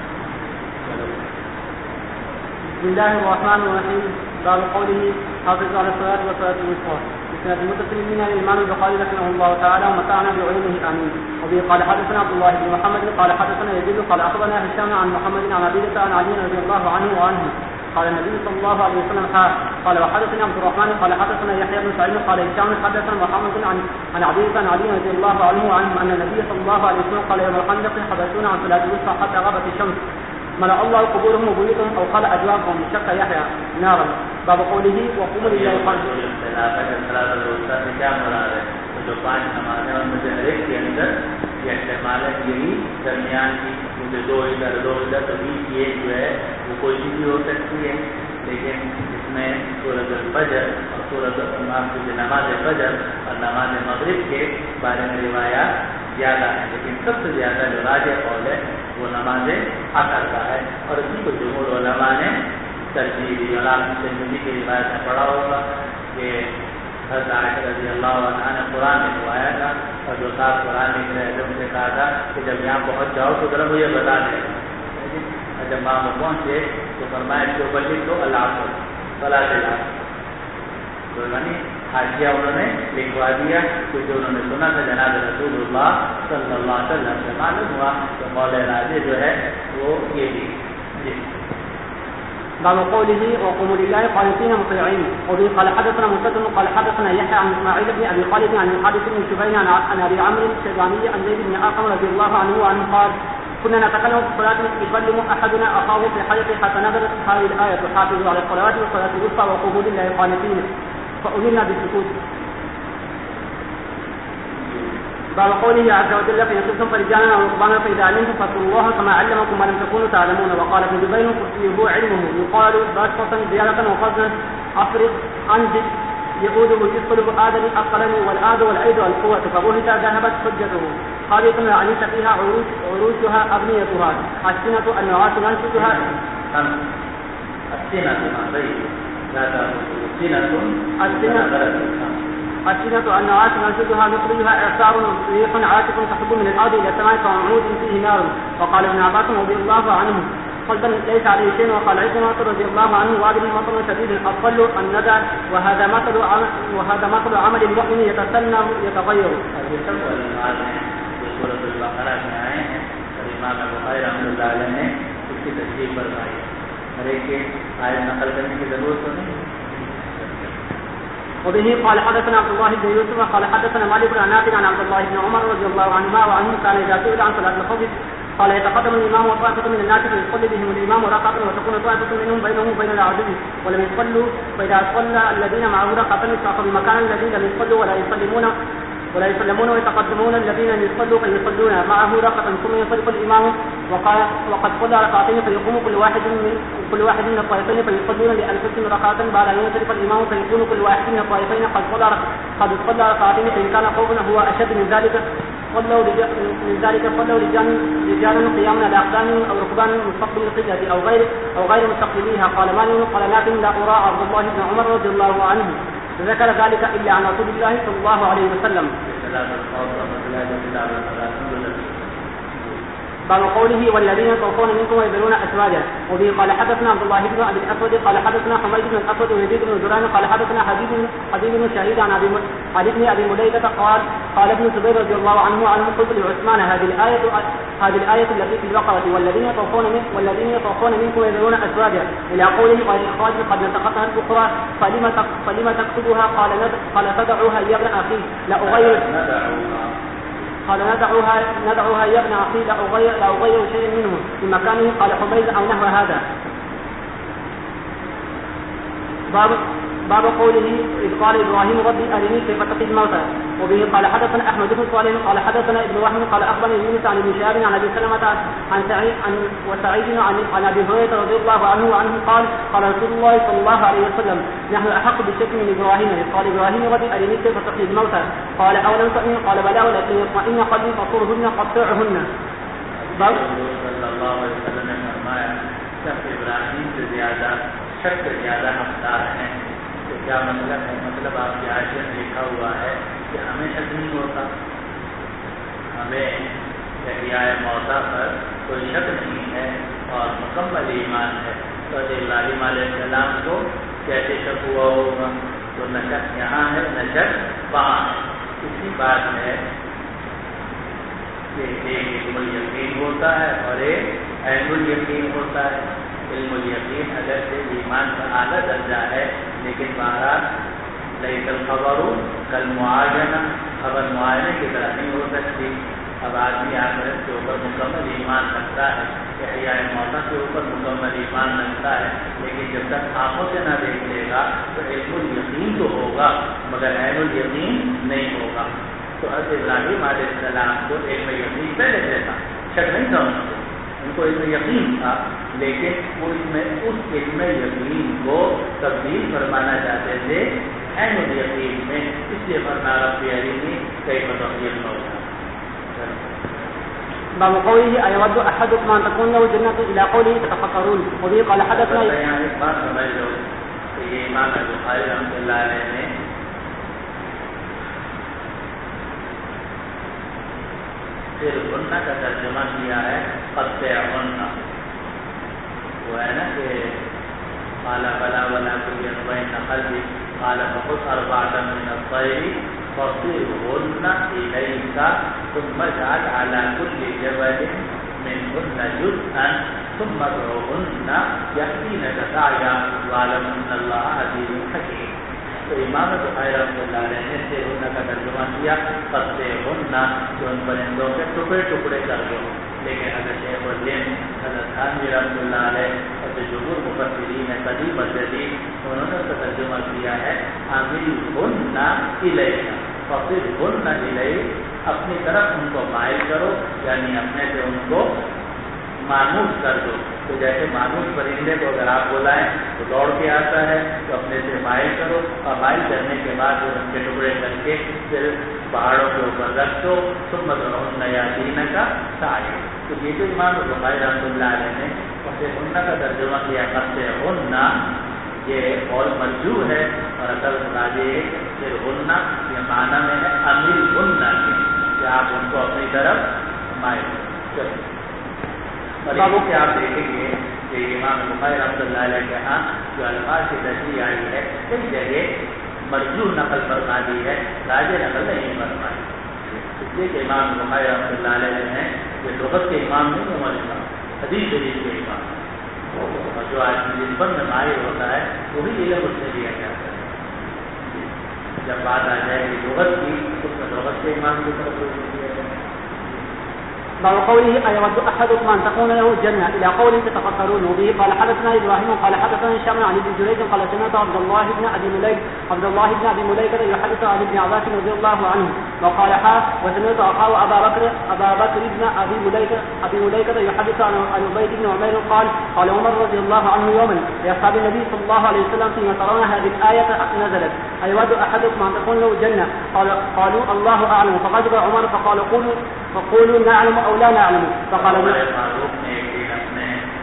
بسم الله الرحمن الرحيم باب قوله حافظ على الصلاة والصلاة الوسطى بسند المتصل من الإمام البخاري رحمه الله تعالى ومتعنا بعلمه آمين وبه قال حدثنا عبد الله بن محمد قال حدثنا يزيد قال أخبرنا هشام عن محمد عن عبيدة عن علي رضي الله عنه وعنه قال النبي صلى الله عليه وسلم قال وحدثنا عبد الرحمن قال حدثنا يحيى بن سعيد قال هشام حدثنا محمد عن عبيدة عن علي رضي الله عنه وعنه أن النبي صلى الله عليه وسلم قال يوم الخندق حبسونا عن صلاة الوسطى حتى غابت الشمس ملأ الله قبورهم وبيوتهم أو قال أجوابهم شك يحيى نارا باب قوله وقوموا لله قانتين۔ کیا مراد ہے؟ جو 5 نمازیں ان میں سے ہر ایک کے اندر یہ احتمال ہے یہی درمیان کی کیونکہ 2 ادھر 2 ادھر تو بیچ کی ایک جو ہے وہ کوئی بھی ہو سکتی ہے، لیکن اس میں سورۃ الفجر اور سورۃ نماز فجر اور نماز مغرب کے بارے میں روایات زیادہ ہے، لیکن سب سے زیادہ جو راجح قول ہے وہ نماز عصر کا ہے، اور اسی کو جمہور علماء نے ترجیح دی۔ اور آپ سے نبی کی روایت میں پڑھا ہوگا کہ حضرت عائشہ رضی اللہ عنہ نے قرآن لکھوایا تھا، اور جو صاحب قرآن لکھ رہے تھے ان سے کہا تھا کہ جب یہاں پہنچ جاؤ تو ذرا مجھے بتا دیں، اور جب وہاں وہ پہنچے تو فرمایا اس کے اوپر لکھ دو العصر صلاۃ العصر، تو یعنی حاشیہ انہوں نے لکھوا دیا، کیونکہ انہوں نے سنا تھا جناب رسول اللہ صلی اللہ علیہ وسلم سے معلوم ہوا تو مولا راجع جو ہے وہ یہ بھی باب قوله وقوموا لله قانتين مطيعين. وبه قال حدثنا مسدد قال حدثنا يحيى عن اسماعيل بن ابي خالد عن الحارث بن شبين عن ابي عمرو الشيباني عن زيد بن ارقم رضي الله عنه قال كنا نتكلم في الصلاة يكلم احدنا اخاه في حياته حتى نزلت هذه الايه حافظوا على الصلوات والصلاه الوسطى وقوموا لله قانتين فامرنا بالسكوت. باب قوله عز وجل فإن كنتم فرجالا أو ركبانا فإذا علمتم فاذكروا الله كما علمكم ما لم تكونوا تعلمون. وقال ابن جبير هو علمه يقال باشطة زيادة وفضلا أفرق أنزل يقوده يدخل آدم القلم والآد والأيد والقوة فبهت ذهبت حجته. خالق عنيت فيها عروشها أبنيتها السنة النعاس ننشدها السنة النعاس ننشدها نخرجها إعصار ريح عاتق تحب من الأرض إلى السماء كعمود فيه نار. وقال ابن عباس رضي الله عنه قلبا ليس عليه شيء. وقال عكرمة رضي الله عنه وابن مطر شديد الأطل الندى وهذا مثل عمل المؤمن يتسنى يتغير. سورۃ البقرہ میں آئے ہیں اور امام بخاری رحمۃ اللہ علیہ نے اس کی تشریح فرمائی ہے. ہر ایک کے آیت نقل کرنے کی ضرورت تو نہیں. وبه قال حدثنا عبد الله بن يوسف قال حدثنا مالك عن نافع عن عبد الله بن عمر رضي الله عنهما وعنه كان اذا سئل عن صلاه الخوف قال يتقدم الامام وطائفه من الناس فيصلي بهم الامام ركعه وتكون طائفه منهم بينه وبين العدو ولم يصلوا فاذا صلى الذين معه ركعه استاخروا بمكان الذين لم يصلوا ولا يسلمون ويتقدمون الذين يصلوا فيصلون معه ركعه ثم ينصرف الامام وقد صلى ركعتين فيقوم كل واحد من الطائفين فيصلون لانفسهم ركعه بعد ان ينصرف الامام فيكون كل واحد من الطائفين قد صلى ركعتين فان كان خوفا هو اشد من ذلك صلوا رجال قياما على اقدامهم او ركبان مستقبل القبله او غير مستقبليها. قال مالك قال نافع لا ارى عبد الله بن عمر رضي الله عنه ذكر ذلك الا عن رسول الله صلى الله عليه وسلم. باب قوله والذين يتوفون منكم ويذرون ازواجا. وبه قال حدثنا عبد الله بن ابي الاسود قال حدثنا حميد بن الاسود ويزيد بن زران قال حدثنا حبيب بن شهيد عن ابي مليكه قال ابن الزبير رضي الله عنه قلت لعثمان هذه الايه التي في البقره والذين يتوفون منكم ويذرون ازواجا الى قوله قال اخراج قد نسختها الاخرى فلم تكتبها قال تدعوها يا ابن اخي لا اغير قال ندعوها يا ابن أخي لا أغير شيء منه في مكانه. قال حميد أو نحو هذا. باب قوله إذ قال إبراهيم ربي أرني كيف تحيي الموتى. وبه قال حدثنا أحمد بن صالح قال حدثنا ابن وهب قال أخبرني يونس عن ابن شهاب عن أبي سلمة عن سعيد عن أبي هريرة رضي الله عنه قال رسول الله صلى الله عليه وسلم نحن أحق بالشك من إبراهيم. قال إبراهيم ربي أرني كيف تحيي الموتى. قال أولم تؤمن قال بلى ولكن يطمئن قلبي فصورهن قطعهن. صلی اللہ علیہ وسلم نے فرمایا شک ابراہیم سے زیادہ حقدار ہیں. تو کیا مطلب ہے؟ مطلب آپ کی آیت میں لکھا ہوا ہے کہ ہمیں شک نہیں ہوتا, ہمیں احیاء موتیٰ پر کوئی شک نہیں ہے اور مکمل ایمان ہے. تو ابراہیم علیہ السلام کو کیسے شک ہوا ہوگا؟ تو نہ شک یہاں ہے نہ شک وہاں ہے. اسی بات ہے کہ ایک علم الیقین ہوتا ہے اور ایک عین الیقین ہوتا ہے. علم الیقین اگر سے ایمان کا اعلیٰ درجہ ہے, لیکن بہرحال لیس الخبر کالمعاینہ, خبر معائنے کی طرح نہیں ہو سکتی. اب آدمی آخرت کے اوپر مکمل ایمان رکھتا ہے, احیاء موتیٰ کے اوپر مکمل ایمان رکھتا ہے, لیکن جب تک آنکھوں سے نہ دیکھ لے گا تو علم الیقین تو ہوگا مگر عین الیقین نہیں ہوگا. تو حضرت ابراہیم علیہ السلام کو علم یقین پہلے سے تھا, شک نہیں تھا ان کو علم یقین تھا, لیکن اس علم یقین کو تبدیل فرمانا چاہتے تھے عین الیقین میں, اس لیے فرمایا رب ارنی کیف تحیی الموتیٰ. باب قوله أيود أحدكم أن تكون له جنة إلى قوله تتفكرون. وبه قال حدثنا ایک بات سمجھ لو کہ یہ امام بخاری رحمۃ اللہ علیہ نے پھر غنہ کا ترجمہ کیا ہے قطع غنہ. وہ ہے نا کہ قال بلا ولا بين قلبي قال فخذ أربعة من الطير فصرهن إليك ثم اجعل على كل جبل منهن جزءا ثم ادعوهن يأتينك سعيا واعلم ان الله عزيز حكيم. تو امام بخاری رحمۃ اللہ علیہ نے سے ہن کا ترجمہ کیا قصے ہن جو ان پرندوں کے ٹکڑے ٹکڑے کر دو. لیکن اگر شیخ الدین حضرت تھانوی رحمۃ اللہ علیہ اور جو جمہور مفسرین ہیں قدیم اور جدید انہوں نے اس کا ترجمہ کیا ہے عاملهن الیک فصلهن الیک، اپنی طرف ان کو مائل کرو، یعنی اپنے سے ان کو مانوس کر دو. تو جیسے مانوس پرندے کو اگر آپ بلائیں تو دوڑ کے آتا ہے، تو اپنے سے مائل کرو اور مائل کرنے کے بعد ان کے ٹکڑے کر کے پھر پہاڑوں کے اوپر رکھ دو. ثم ادعوهن يأتينك سعيا. تو یہ جو امام بخاری رحمۃ اللہ علیہ نے قصے کا ترجمہ کیا قصے یہ قول مرجوح ہے اور اصل راجے پھر ہننا یہ معنی میں ہے امل ہننا کہ آپ ان کو اپنی طرف مائل کریں. اور کہ آپ دیکھیں گے کہ امام بخاری رحمۃ اللہ علیہ کے ہاں جو الفاظ کی تشریح آئی ہے کئی جگہ مرجوح نقل فرما دی ہے، راجے نقل نہیں فرمائی. اس لیے کہ امام بخاری رحمۃ اللہ علیہ ہیں یہ لغت کے امام نہیں عمر حدیث شریف کے امام، اور جو آج جس پر میں ماہر ہوتا ہے وہی علم اس سے لیا جاتا ہے. جب بات آ جائے گی لغت کی تو اس میں لغت کے امام کی طرف دیا جائے. باب قوله أيود أحدكم أن تكون له جنة إلى قول تتفكرون به. قال حدثنا إبراهيم قال حدثنا هشام عن ابن جريج قال سمعت عبد الله بن أبي مليكة يحدث عن ابن عباس رضي الله عنه وقال وسمعت أخاه أبا بكر بن أبي مليكة يحدث عن عبيد بن عمير قال عمر رضي الله عنه يوما لأصحاب النبي صلى الله عليه وسلم فيما ترون هذه الآية نزلت أيود أحدكم أن تكون له جنة قالوا الله أعلم فغضب عمر فقولوا نعلم أو لا نعلم. فقال معروف نے ایک دن اپنے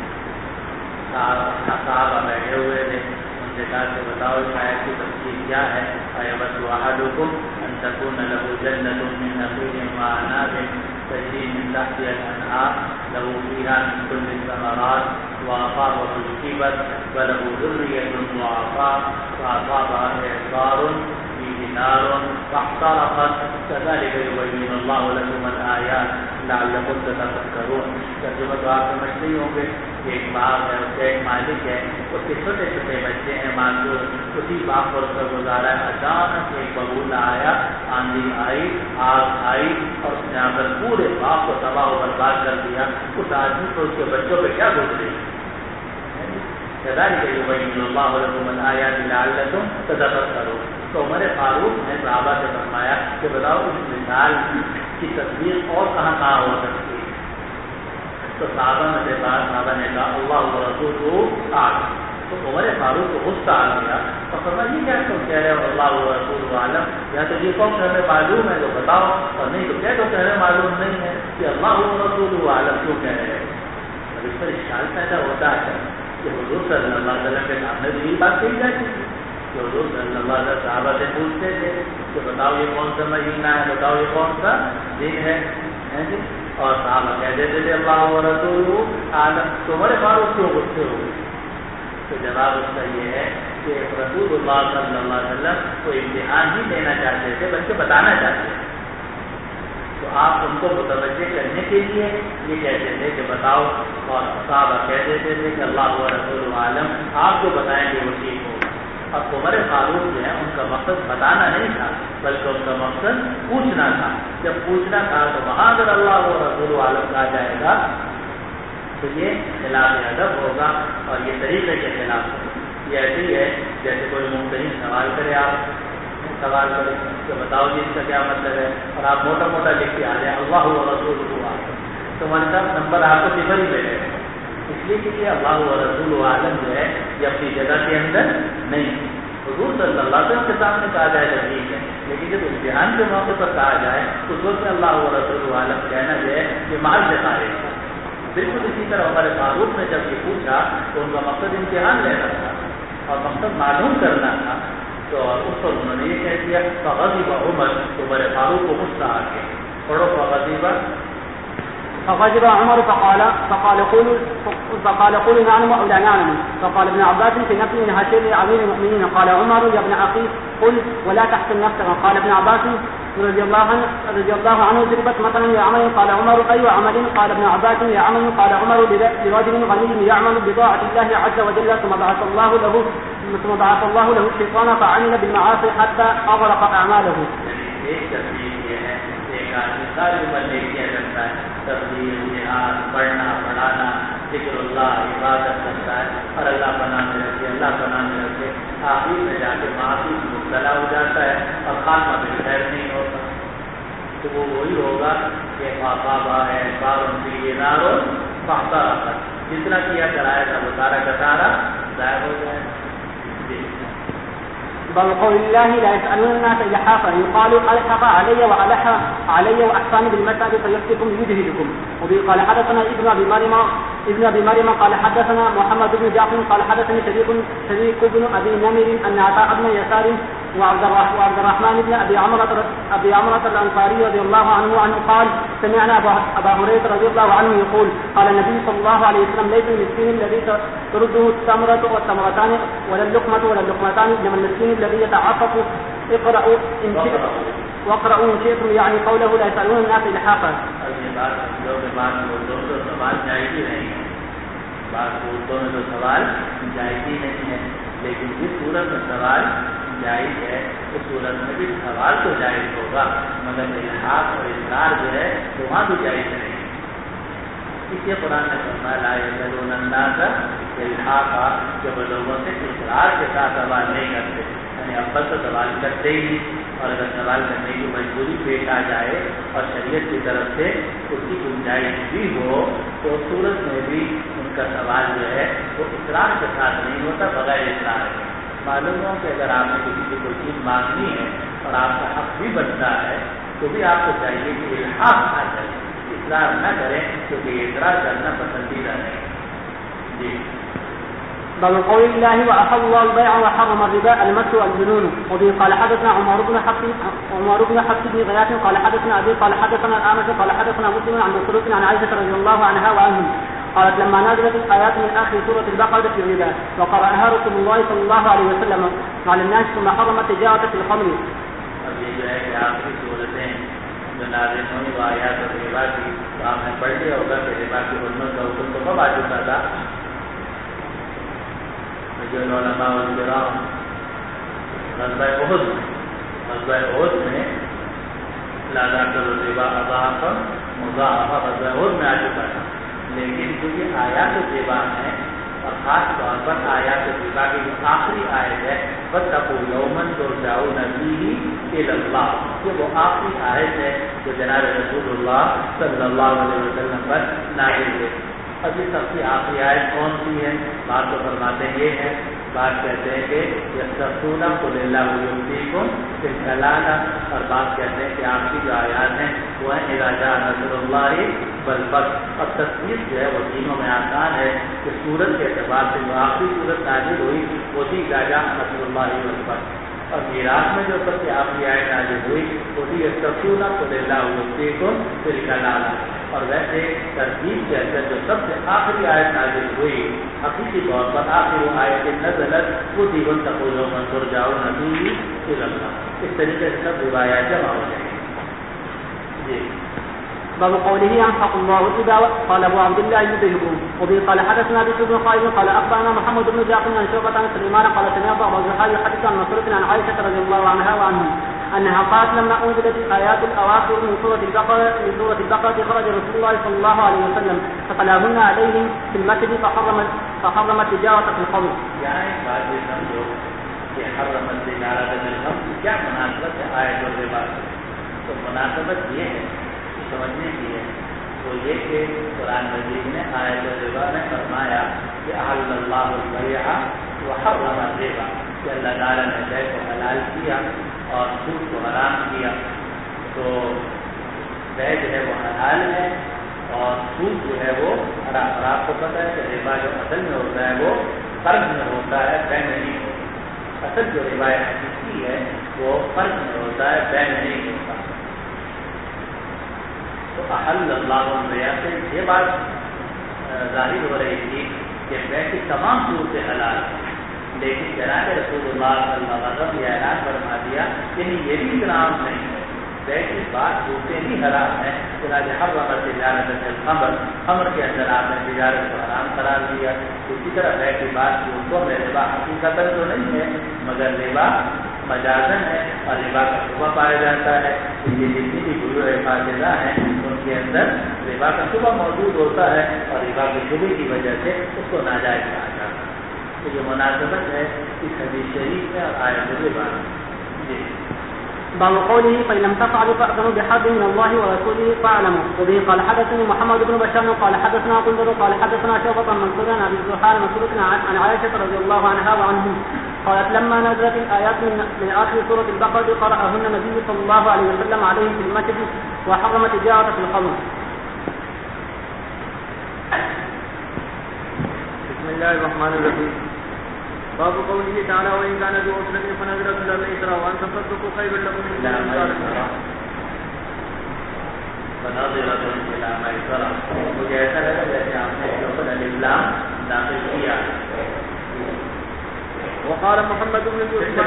صحابہ بیٹھے ہوئے تھے، ان سے کہا کہ بتاؤ اس آیت کی تفسیر کیا ہے. أيود أحدكم أن تكون له جنة من نخيل وأعناب تجري من تحتها الأنهار له فيها من كل الثمرات وأصابه الكبر وله ذرية ضعفاء فأصابها إعصار فيه نار فاحترقت كذلك يبين الله لكم الآيات لعلكم تتفكرون. ترجمہ تو آپ سمجھتے ہی ہوں گے. ایک باغ ہے، اس کا ایک مالک ہے، اس کے چھوٹے چھوٹے بچے ہیں معذور، اسی باغ پر اس کا گزارا ہے. اچانک ایک ببولا آیا، آندھی آئی، آگ آئی اور اس نے آ کر پورے باغ کو تباہ و برباد کر دیا. اس آدمی کو اس کے بچوں پہ کیا گزرے. كذلك يبين الله لكم الآيات لعلكم تتفكرون. تو عمر فاروق نے صحابہ سے فرمایا کہ بتاؤ اس مثال کی تصویر اور کہاں ہو سکتی ہے. تو صحابہ نے کہا اللہ و رسولہ اعلم. تو عمر فاروق کو غصہ آ گیا اور فرمایا یہ کیا تم کہہ رہے ہو اللہ و رسولہ عالم، یا تو یہ قوم ہمیں معلوم ہے تو بتاؤ، اور نہیں تو کہہ رہے معلوم نہیں ہے کہ اللہ و رسولہ عالم کیوں کہہ رہے ہیں. اب اس پر اشکال پیدا ہوتا ہے کہ حضور صلی اللہ علیہ وسلم کے سامنے بھی یہی بات کہی جاتی تھی کہ حضور صلی اللہ علیہ وسلم صحابہ سے پوچھتے تھے کہ بتاؤ یہ کون سا مہینہ ہے، بتاؤ یہ کون سا دن ہے جی، اور صحابہ کہہ دیتے تھے اللہ و رسولہ عالم. تو ہمارے فاروق کیوں غصے ہو گئے؟ تو جواب اس کا یہ ہے کہ رسول اللہ صلی اللہ علیہ وسلم کو امتحان ہی دینا چاہتے تھے بلکہ بتانا چاہتے تھے. تو آپ ان کو متوجہ کرنے کے لیے یہ کہتے تھے کہ بتاؤ، اور صحابہ کہہ دیتے تھے کہ اللہ و رسول عالم، آپ جو بتائیں گے وہ ٹھیک ہوگا. اب عمر فاروق جو ہے ان کا مقصد بتانا نہیں تھا بلکہ ان کا مقصد پوچھنا تھا. جب پوچھنا تھا تو وہاں اگر اللہ و رسول عالم کہا جائے گا تو یہ خلاف ادب ہوگا اور یہ طریقے کے خلاف ہوگا. یہ ایسے ہی ہے جیسے کوئی ممکن سوال کرے، آپ سوال کرے کہ بتاؤ جی اس کا کیا مطلب ہے، اور آپ موٹا موٹا لکھ کے آ جائیں اللہ و رسول عالم، تو ہمارے ساتھ نمبر آپ کو صفر ہی ملے گا. اس لیے کہ یہ اللہ و رسول عالم جو ہے یہ اپنی جگہ کے اندر نہیں. حضور صلی اللہ علیہ وسلم کے سامنے کہا جائے تو ٹھیک ہے، لیکن جب امتحان کے موقع پر کہا جائے تو اس وقت اللہ و رسول عالم کہنا جو ہے یہ مال سے خارج ہے. بالکل اسی طرح ہمارے فاروق نے جب یہ پوچھا تو ان کا مقصد امتحان لینا تھا اور مقصد معلوم کرنا تھا. تو اس پر انہوں نے یہ کہہ دیا فغضب عمر، تو ہمارے فاروق کو غصہ آ گیا. پڑھو فغضب عمر فقال قولوا نعلم أو لا نعلم. فقال ابن عباس في نفسه إنها شيء لأمير المؤمنين. قال عمر يا ابن أخي قل ولا تحسن نفسك. قال ابن عباس رضي الله عنه ضربت مثلا يعمل قال عمر أي عمل قال ابن عباس يعمل قال عمر لرجل غني يعمل بطاعة الله عز وجل ثم بعث الله له الشيطان فعمل بالمعاصي حتى أغرق أعماله. ساری عمر نیکیاں کرتا ہے، تبلیغ، جہاد، پڑھنا پڑھانا، ذکر اللہ، عبادت کرتا ہے اور اللہ پناہ میں رکھے آخر میں جا کے معافی مبتلا ہو جاتا ہے اور خاتمہ میں خیر نہیں ہوتا، تو وہ وہی ہوگا کہ بابا ہے بار ان کے لیے نارو پاتا رہتا، جتنا کیا کرایا تھا وہ سارا کا سارا ضائع ہو جائے. بل قول الله لا يسألون الناس إلحافا يقال ألحق علي وأحسان بالمسألة فيفتكم يجهدكم. وبه قال حدثنا ابن أبي مريم قال حدثنا محمد بن جعفر قال حدثني شريك بن أبي نمر أن عطاء بن يسار وعبد الرحمن بن أبي عمرة الأنصاري رضي الله عنه قال سمعنا أبا هريرة رضي الله عنه يقول قال النبي صلى الله عليه وسلم ليس المسكين الذي ترده التمرة والتمرتان ولا اللقمة ولا اللقمتان إنما المسكين الذي يتعفف اقرأوا إن شئتم يعني قوله لا يسألون الناس إلحافا. اردو میں تو سوال جائز ہی نہیں ہے، لیکن جس صورت میں سوال جائز ہے اس صورت میں بھی سوال تو جائز ہوگا، مگر الحاق اور اقرار جو ہے تو وہاں بھی جائز نہیں. اس لیے قرآن نے فرمایا لا یسألون الناس الحافا، جب لوگوں سے اقرار کے ساتھ سوال نہیں کرتے، یعنی اول تو سوال کرتے ہی نہیں، اور اگر سوال کرنے کی مجبوری پیش آ جائے اور شریعت کی طرف سے اس کی گنجائش بھی ہو تو صورت میں بھی ان کا سوال جو ہے وہ اقرار کے ساتھ نہیں ہوتا، بغیر اقرار ہے. معلوم ہو کہ اگر آپ نے کسی سے کوئی چیز مانگنی ہے اور آپ کا حق بھی بنتا ہے تو بھی آپ کو چاہیے کہ الحاق نہ کریں، اقرار نہ کریں، کیونکہ اقرار کرنا پسندیدہ نہیں. جی. بل قول الله وأحل الله البيع وحرم الربا المس والجنون. وبه قال حدثنا عمر بن حفص بن غياث قال حدثنا أبي قال حدثنا الأعمش قال حدثنا مسلم عن مسروق عن عائشة رضي الله عنها وعنهم قالت لما نزلت الآيات من آخر سورة البقرة في الربا وقرأها رسول الله صلى الله عليه وسلم على الناس ثم حرم التجارة في الخمر. جو نازل ہوئی وہ آیات اور ربا کی تو آپ نے پڑھ لیا ہوگا کہ ربا کی حرمت کا حکم تو کب آ چکا تھا؟ جو علماء والکرام غزوہ احد میں لا تأکلوا الربا أضعافا مضاعفا غزوہ احد میں آ چکا تھا، لیکن جو یہ آیات ربا ہے اور خاص طور پر آیات ربا کی جو آخری آیت ہے واتقوا یوما ترجعون فیہ الی اللہ، یہ وہ آخری آیت ہے جو جناب رسول اللہ صلی اللہ علیہ وسلم پر نازل ہوئی. ابھی سب سے آخری آیت کون سی ہے؟ بات تو فرماتے یہ ہے، بات کہتے ہیں کہ یستفتون قل اللہ یفتیکم فی الکلالہ، اور بات کہتے ہیں کہ آپ کی جو آیات ہیں وہ ہیں اذا جاء نصر اللہ والفتح. اور تصویر جو ہے وہ تینوں میں آسان ہے کہ سورت کے اعتبار سے جو آخری سورت نازل ہوئی وہ تھی اذا جاء نصر اللہ والفتح، اور میراث میں جو سب سے آخری آیت نازل ہوئی وہ تھی یستفتون قل اللہ یفتیکم فی الکلالہ. اور ویسے ترتیب کے اندر جو سب سے آخری آیت نازل ہوئی حقیقی طور پر آخر آیت نزلت وہ دیون تقول من ترجعون فیہ الی اللہ. اس طریقے سے سب روایات جمع ہو جائیں گے. جی. باب قوله يمحق الله الربا قال ابو عبد الله بن بهبون. وبه قال حدثنا بشر بن خالد قال اخبرنا محمد بن جعفر عن شعبة عن سليمان قال سمعت ابو الزهري يحدث عن مسروق عن عائشة رضي الله عنها وعنهم انها قالت لما انزلت الايات الاواخر من سورة البقرة خرج رسول الله صلى الله عليه وسلم فقلاهن عليهم في المسجد فحرم التجارة في الخمر. يعني بعد سمجھو کہ حرم التجارة في الخمر کیا مناسبت ہے آیت اور ربا؟ تو مناسبت یہ ہے سمجھنے کی ہے وہ یہ کہ قرآن مجید نے آیت الربا میں فرمایا کہ احل اللہ البیع وحرم الربا، کہ اللہ تعالیٰ نے بیع کو حلال کیا اور سود کو حرام کیا. تو بیع جو ہے وہ حلال ہے اور سود جو ہے وہ حرام. اور آپ کو پتہ ہے کہ ربا جو اصل میں ہوتا ہے وہ قرض میں ہوتا ہے، بیع میں نہیں ہوتا. اصل جو ربا حقیقی ہے وہ قرض میں ہوتا ہے، بیع میں نہیں ہوتا. تو احل اللہ البیع سے یہ بات ظاہر ہو رہی تھی کہ بیع کی تمام صورتیں حلال ہیں، لیکن جناب رسول اللہ صلی اللہ علیہ وسلم یہ اعلان فرما دیا کہ یہ بھی اتنا عام نہیں ہے. ویسی بات ہوتے ہی حرام ہے. چنانچہ حرم تجارت خمر کے اندر آپ نے تجارت کو حرام قرار دیا. اسی طرح ویسی بات جو میں ربا حقیقت تو نہیں ہے مگر ربا مجازن ہے اور ربا کا شبہ پایا جاتا ہے. یہ جتنی بھی بزرگ فاصلہ ہیں ان کے اندر ربا کا شبہ موجود ہوتا ہے اور ربا کے شبے کی وجہ سے اس کو ناجائز کہا جاتا ہے. تو یہ مناسبت ہے اس حدیث شریف میں اور آیت ربا. جی باب قوله فإن لم تفعلوا فأذنوا بحرب من الله ورسوله فاعلموا. وبه قال حدثني محمد بن بشار قال حدثنا قندر قال حدثنا شعبة عن منصور عن أبي الزحال مسروق عن عائشة رضي الله عنها وعنهم قالت لما نزلت الآيات من آخر سورة البقرة قرأهن النبي صلى الله عليه وسلم عليهم في المسجد وحرم تجارة في الخمر. بسم الله الرحمن الرحيم. باب قوله تعالى وإن كان ذو عسرة فنظرة إلى ميسرة وأن تصدقوا خير لكم إن كنتم تعلمون. فنظرة إلى ميسرة. مجھے ایسا لگا جیسے آپ نے لفظ الاسلام داخل کیا. وقال محمد بن يوسف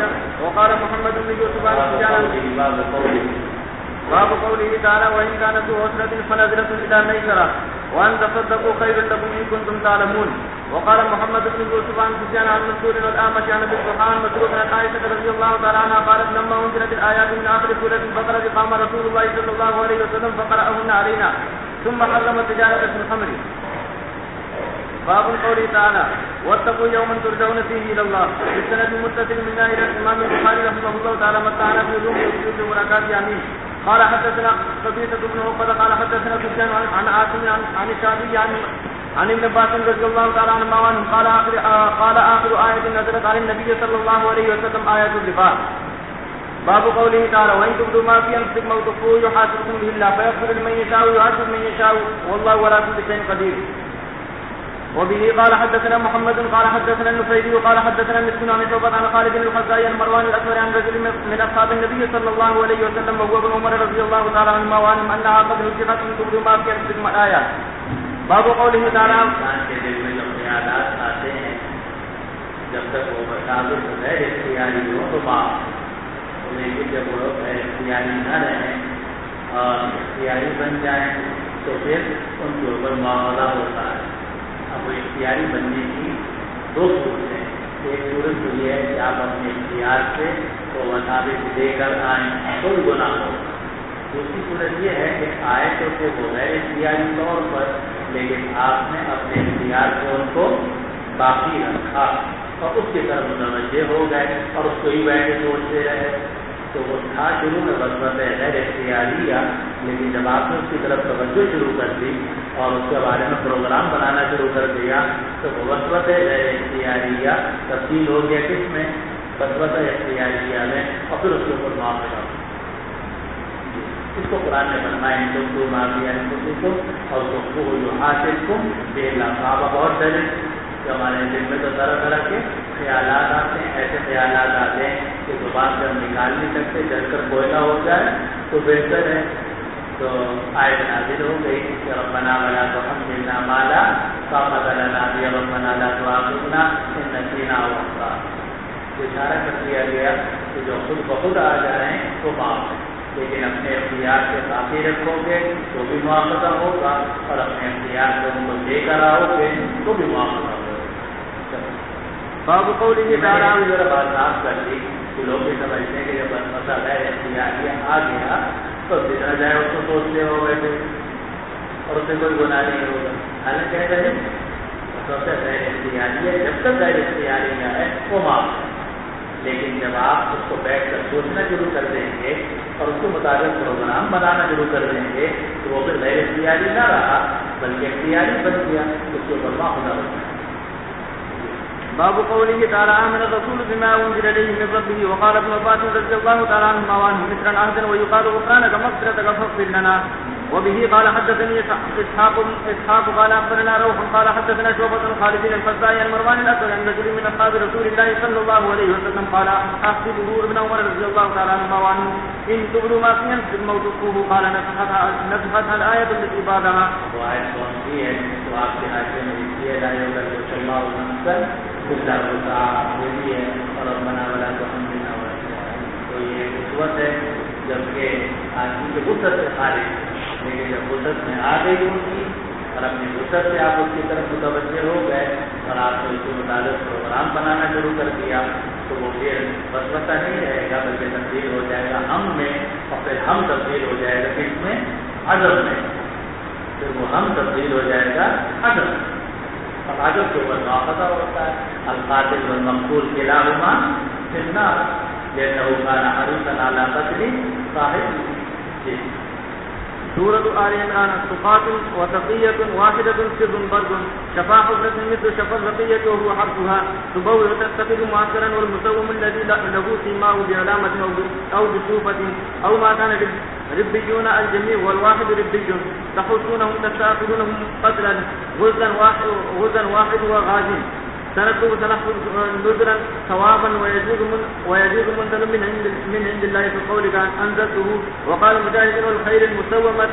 باب قوله تعالى وإن كان ذو عسرة فنظرة إلى ميسرة وأن تصدقوا خير لكم إن كنتم تعلمون. وقال محمد بن يوسف عن سفيان عن منصور والأعمش عن أبي الزحال مسروق عن عائشة رضي الله تعالى عنها قالت لما أنزلت الآيات من آخر سورة البقرة قام رسول الله صلى الله عليه وسلم فقرأهن علينا ثم حرم التجارة في الخمر. باب قوله تعالى واتقوا يوما ترجعون فيه إلى الله. بالسند المتصل منا إلى الإمام البخاري رحمه الله تعالى متعنا في علوم وجود المراكات يمين. قال حدثنا قبيصة بن عقبة قال حدثنا سفيان عن عاصم عن الشعبي عن ابن عباس رضي الله تعالى عنهما وعنهم قال آخر آية نزلت على النبي صلى الله عليه وسلم آية الربا. باب قوله تعالى وإن تبدوا ما في أنفسكم أو تخفوه يحاسبكم به الله فيغفر لمن يشاء ويعذب من يشاء والله على كل شيء قدير. وبه قال حدثنا محمد قال حدثنا النفيلي قال حدثنا مسكين عن شعبة عن خالد بن الخزاعي عن مروان الأسود عن رجل من أصحاب النبي صلى الله عليه وسلم وهو ابن عمر رضي الله تعالى عنهما وعنهم أنها قد نزلت من تبدوا ما في أنفسكم الآية. باب قوله تعالى انسان کے دل میں جو خیالات آتے ہیں جب تک وہ مطابق غیر اختیاری ہو تو معاف، لیکن جب وہ غیر اختیاری نہ رہیں اور اختیاری بن جائیں تو پھر ان کے اوپر معاملہ ہوتا ہے. اب وہ اختیاری بننے کی دو صورتیں ہیں. ایک صورت تو یہ ہے کہ آپ اپنے اختیار سے وہ مطابق دے کر آئیں کوئی گناہ ہو. دوسری صورت یہ ہے کہ آئے تو کہ وہ غیر اختیاری طور پر لیکن آپ نے اپنے اختیار سے ان کو باقی رکھا اور اس کی طرف متوجہ ہو گئے اور اس کو ہی بیٹھے سوچتے رہے تو وہ تھا شروع میں وسوسہ غیر اختیاریہ، لیکن جب آپ نے اس کی طرف توجہ شروع کر دی اور اس کے بارے میں پروگرام بنانا شروع کر دیا تو وہ وسوسہ غیر اختیاریہ تبدیل ہو گیا کس میں؟ وسوسہ اختیاریہ میں، اور پھر اس کے اوپر معاملہ. اس کو قرآن نے فرمایا ان کو معافی کو اور کو جو حاصل کو بے صحابہ بہت ڈرے کہ ہمارے دل میں تو طرح طرح کے خیالات آتے ہیں، ایسے خیالات آتے ہیں کہ زبان سے ہم نکال نہیں سکتے، جل کر کوئلہ ہو جائے تو بہتر ہے. تو آیت نازل ہو گئی کہ ربنا ولا تحملنا ما لا طاقة لنا به ربنا لا تؤاخذنا إن نسينا أو أخطأنا. اشارہ کر دیا گیا کہ جو خود بخود آ جائیں تو معاف ہے، لیکن اپنے اختیار سے باقی رکھو گے تو بھی مواخذہ ہوگا اور اپنے اختیار سے ان کو لے کر آؤ گے تو بھی مواخذہ ہوگا. باب قوله تعالى ذرا بات صاف کر دی کہ لوگ یہ سمجھتے ہیں کہ جب مسئلہ غیر اختیاریہ آ گیا تو جتنا جائے اس کو سوچتے ہو گئے تھے اور اس سے کوئی گناہ نہیں ہوگا. حالانکہ کہہ رہے مسئلہ غیر اختیاریہ جب تک غیر اختیاریہ ہے وہ معاف ہے، لیکن جب آپ اس کو بیٹھ کر سوچنا شروع کر دیں گے اور اس کے مطابق پروگرام بنانا شروع کر دیں گے تو وہ پھر غیر اختیاری نہ رہا بلکہ اختیاری بن گیا، اس کے اوپر معاملہ ہوتا ہے. باب قوله تعالى آمن الرسول بما أنزل إليه من ربه وقال ابن عباس رضي الله تعالى عنهما وعنه مثل عهدا ويقال غفرانك مغفرتك فاغفر لنا. وبه قال حدثني إسحاق قال أخبرنا روح قال حدثنا شعبة خالد بن الخزاعي عن مروان الأسود عن رجل من أصحاب رسول الله صلى الله عليه وسلم قال أحسبه ابن عمر رضي الله تعالى عنهما وعنه إن تبدوا ما في أنفسكم أو تخفوه قال نسختها الآية التي بعدها. وآية قرآنية ہے تو آپ کے حاصل میں یہ لا يكلف الله نفسا إلا وسعها ہے اور ربنا ولا تحملنا ولا. تو یہ قوت ہے جبکہ آدمی کے وسعت سے خارج، لیکن جب وسعت میں آ گئی ان کی اور اپنی وسعت سے آپ اس کی طرف متوجہ ہو گئے اور آپ نے اس کے مطابق پروگرام بنانا شروع کر دیا تو وہ پھر وسوسہ نہیں رہے گا بلکہ تبدیل ہو جائے گا ہم میں، اور پھر ہم تبدیل ہو جائے گا کس میں؟ عدم میں، پھر وہ ہم تبدیل ہو جائے گا عدم، اور عدم کے اوپر مواخذہ ہوتا ہے القاتل والمقتول کلاہما فی النار لأنه كان حريصا على قتل صاحبه. سورة آل عمران تقاتل وتقية واحدة سر برد شفا حفرة مثل شفا الرقية وهو حرفها تبوء تتخذ معسكرا والمسوم الذي له سيماه بعلامة أو بصوفة أو ما كان ربيون الجميع والواحد ربي تحسونهم تستأخذونهم قتلا غزا واحد وغازي سنكتب سنحفظ نذرا ثوابا ويجوز منزل من عند الله في قولك أنزلته. وقال مجاهد والخير المسومة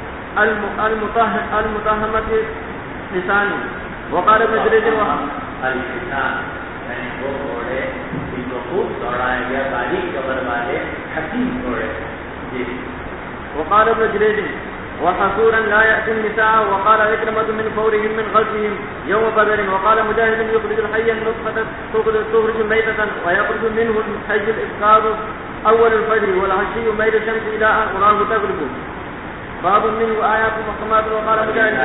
المتهمة لسان. وقال ابن جريج الحسان یعنی وہ گھوڑے جن کو خوب دوڑائے گیا باریک قبر والے حکیم گھوڑے. وقال ابن جريج وحصورا لا يأتي النساء. وقال عكرمة من فورهم من غزوهم يوم بدر. وقال مجاهد يخرج الحي النطفة تخرج ميتة ويخرج منه الحي الإسقاط أول الفجر والعشي ميل الشمس إلى أن أراه تغرب. باب منه آيات محكمات. وقال مجاهد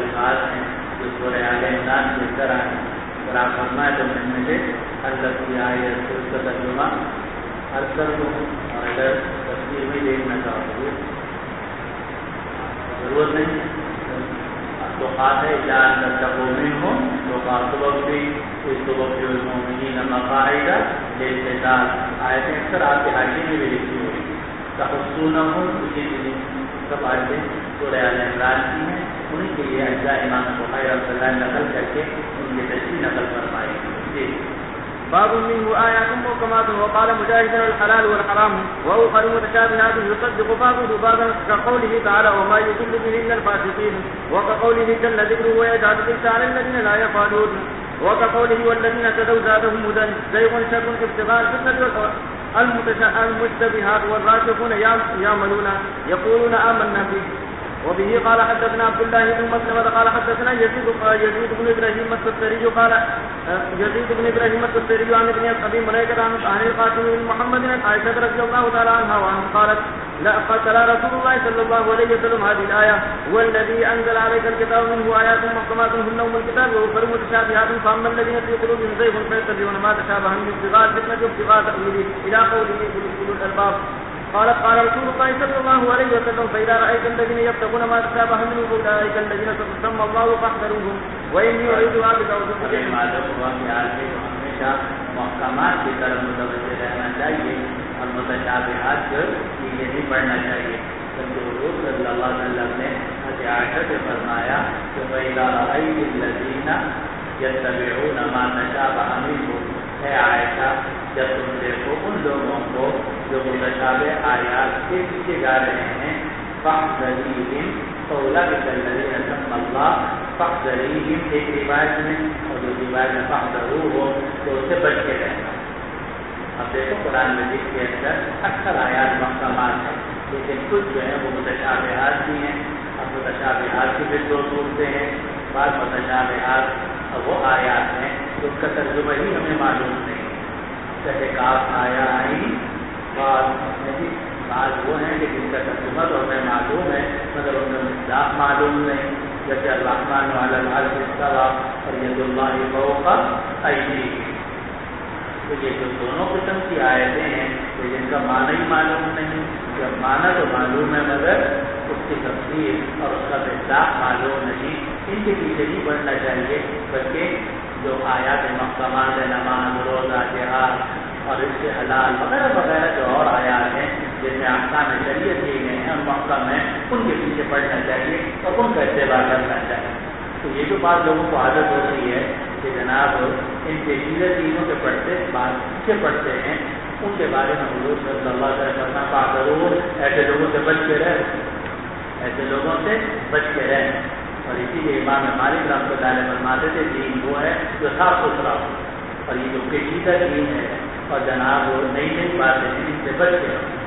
ضرورت نہیں تو خاص ہے جان تکو منہم تو خاص بھی اس کو بھی المؤمنین مقاعد للقتال آیتیں اکثر آپ کے حاشیے میں بھی لکھی ہوئی تحسونہم اسی لیے سب آیتیں سورہ آل عمران کی ہیں انہیں کے لیے اجزاء امام بخاری رحمۃ اللہ نقل کر کے ان کی تشریح نقل فرمائی. جی باب منه آيات محكمات. وقال مجاهد الحلال والحرام وآخر متشابهات يصدق بعضه بعضا كقوله تعالى وما يضل به إلا الفاسقين وكقوله جل ذكره ويجعل الرجس على الذين لا يفعلون وكقوله والذين اهتدوا زادهم هدى زيغ شر ابتغاء الفتنة المشتبهات والراسخون يعملون يقولون آمنا به. وبه قال حدثنا عبد الله بن مسلمة قال حدثنا يزيد بن إبراهيم التستري قال يزيد بن إبراهيم التستري عن ابن أبي مليكة عن القاسم بن محمد عن عائشة رضي الله تعالى عنها وعنه قالت لقد تلا رسول الله صلى الله عليه وسلم هذه الآية هو الذي أنزل عليك الكتاب منه آيات محكمات هن أم الكتاب وأخر متشابهات فأما الذين في قلوبهم زيغ فيتبعون ما تشابه منه ابتغاء الفتنة وابتغاء تأويله إلى قوله أولو الألباب. قالت قال رسول الله صلى الله عليه وسلم فإذا رأيت الذين يبتغون ما تشابه منه فأولئك الذين سمى الله فاحذروهم وإني أعيذها بك ہمیشہ محکمات کی طرف متوجہ رہنا چاہیے اور متشابہات یہ نہیں پڑھنا چاہیے. حضور صلی اللہ علیہ وسلم نے حضرت عائشہ سے فرمایا کہ فإذا رأيت الذين يتبعون ما تشابه منه اے عائشہ جب تم دیکھو ان لوگوں کو جو متشابہ آیات کے پیچھے جا رہے ہیں فاحذریہم فاولئک الذین سمى اللہ فاحذریہم ایک روایت میں اور جو روایت میں فاحذروہم تو اس سے بچ کے رہنا. اب دیکھو قرآن مجید کے اندر اکثر آیات محکمات ہیں لیکن کچھ جو ہیں وہ متشابہات بھی ہیں. اب متشابہات کی بھی دو صورتیں ہیں. بعض متشابہات وہ آیات ہیں اس کا ترجمہ ہی ہمیں معلوم نہیں. جیسے کاف آیا آئی بعض وہ ہیں کہ جن کا ترجمہ تو ہمیں معلوم ہے مگر ان میں مصداق معلوم نہیں. جیسے الرحمن علی العرش استوى اور ید اللہ فوق ایدیہم. تو یہ جو دونوں قسم کی آیتیں ہیں کہ جن کا معنی ہی معلوم نہیں. جب معنی تو معلوم ہے مگر اس کی تفسیر اور اس کا مصداق معلوم نہیں. ان کے پیچھے نہیں بڑھنا چاہیے بلکہ جو آیات محکمات ہیں نماز روزہ جہاد اور اس سے حلال وغیرہ وغیرہ جو اور آیات ہیں جن میں احکام شریعت دیے گئے ہیں اور محکم ہیں ان کے پیچھے پڑھنا چاہیے اور ان کا اتباع کرنا چاہیے. تو یہ جو بعض لوگوں کو عادت ہوتی ہے کہ جناب ان پیچیدہ چیزوں کے پڑھتے بعض پیچھے پڑھتے ہیں ان کے بارے میں حضور صلی اللہ علیہ وسلم کا ضرور ایسے لوگوں سے بچ کے رہے اور اسی لیے امام مالک رحمۃ اللہ علیہ فرماتے تھے دین وہ ہے جو صاف ستھرا ہو اور یہ جو پیچیدہ دین ہے اور جناب وہ نئی نئی باتیں ہیں ان سے بچ کے رہو.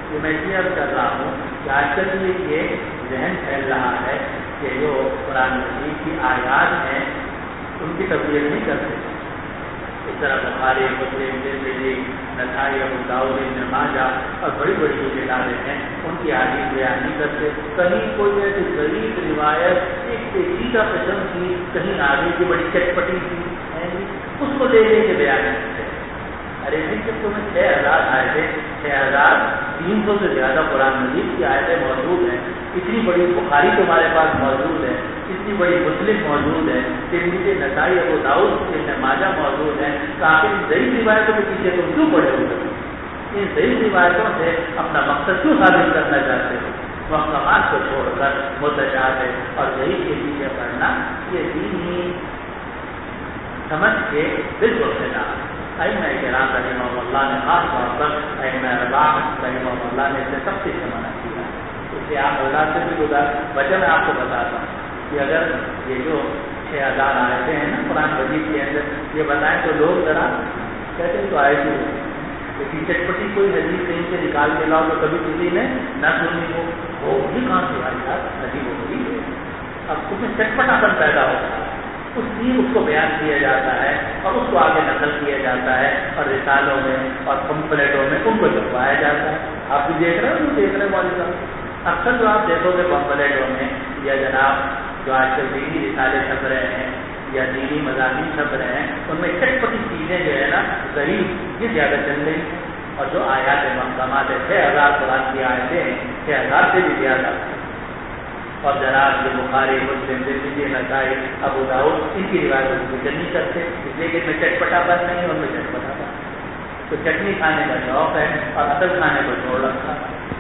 کہ میں یہ عرض کر رہا ہوں کہ آج کل یہ ذہن پھیل رہا ہے کہ جو قرآن مجید کی آیات ہیں ان کی تفسیر نہیں کرتے. اس طرح بخاری، مسلم، ترمذی، نسائی، ابو داؤد، ابن ماجہ اور بڑی بڑی جو کتابیں ہیں ان کی حدیث بیان نہیں کرتے. کہیں کوئی ایسی غریب روایت ایک پیچیدہ قسم کی کہیں آگے کی بڑی چٹپٹی کی ہے اس کو لے کے بیان کرتے. ارے نہیں کہ تمہیں 6000 آیتیں 6300 سے زیادہ قرآن مجید کی آیتیں موجود ہیں. اتنی بڑی بخاری تمہارے پاس موجود ہے، اتنی بڑی مسلم موجود ہے، ترمذی، نسائی، ابو داؤد، ابن ماجہ موجود ہیں. کافی ضعیف روایتوں کے پیچھے تم کیوں پڑے ہوئے؟ ان ضعیف روایتوں سے اپنا مقصد کیوں ثابت کرنا چاہتے ہو؟ محکمات کو چھوڑ کر متشابہ اور ضعیف کے پیچھے پڑنا یہ دین ہی سمجھ کے بالکل خلاف. ائمہ کرام رحمہ اللہ نے خاص طور پر ائمہ اربعہ رحمہ اللہ نے اسے سب سے منع کیا. اس سے آپ اولاد سے بھی گزار وجہ میں آپ کو بتاتا ہوں کہ اگر یہ جو 6000 آیتیں ہیں نا قرآن مجید کے اندر یہ بتائیں تو لوگ ذرا کہتے ہیں تو آئے تھی لیکن چٹپٹی کوئی حدیث کہیں سے نکال کے لاؤ تو کبھی کسی نے نہ سنی ہو یہ کہاں سے آئی یار عجیب ہوگی. اب تمہیں چٹپٹا پن پیدا ہوتا ہے اس لیے اس کو بیان کیا جاتا ہے اور اس کو آگے نقل کیا جاتا ہے اور رسالوں میں اور پمفلیٹوں میں ان کو لکھوایا جاتا ہے. آپ بھی دیکھ رہے ہو دیکھ رہے مولوی صاحب اکثر جو آپ دیکھو گے پمفلیٹوں میں یا جناب جو آج کل دینی رسالے چھپ رہے ہیں یا دینی مضامین چھپ رہے ہیں ان میں چٹپٹی چیزیں جو ہے نا ضعیف یہ زیادہ چل رہی ہیں. اور جو آیات محکمات ہے 6000 قرآن کی آیتیں ہیں 6000 سے بھی زیادہ. اور جناب جو بخاری، مسلم، ترمذی، نسائی، ابو داؤد ان کی روایتوں کو ذکر نہیں کرتے اس لیے کہ ان میں چٹپٹا بن نہیں ہے ان میں چٹپٹا بن تو چٹنی کھانے کا شوق ہے اور اصل کھانے کو چھوڑ رکھا.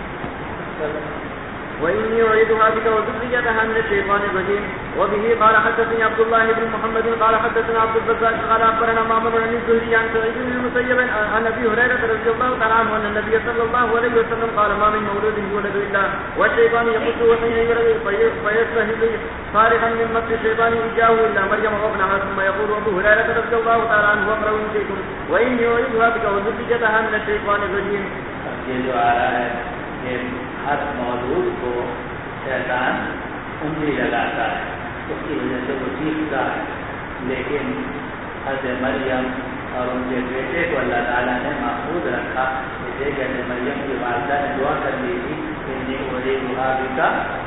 وإني أعيدها بك وذريتها من الشيطان الرجيم. وبه قال حدثني عبد الله بن محمد قال حدثنا عبد الرزاق قال أخبرنا معمر عن الزهري عن سعيد بن المسيب عن أبي هريرة رضي الله تعالى عنه أن النبي صلى الله عليه وسلم قال ما من مولود يولد إلا والشيطان يمسه حين يولد فيستهل صارخا من مس الشيطان إياه إلا مريم وابنها ثم يقول أبو هريرة رضي الله تعالى عنه واقرأوا إن شئتم وإني أعيدها بك وذريتها من الشيطان الرجيم. یہ جو آ رہا ہے کہ ہر مولود کو شیطان انگلی لگاتا ہے اس کی وجہ سے وہ چیختا ہے لیکن حضرت مریم اور ان کے بیٹے کو اللہ تعالیٰ نے محفوظ رکھا. جیسے کہ حضرت مریم کی والدہ نے دعا کر لی تھی کہ اعیدها بک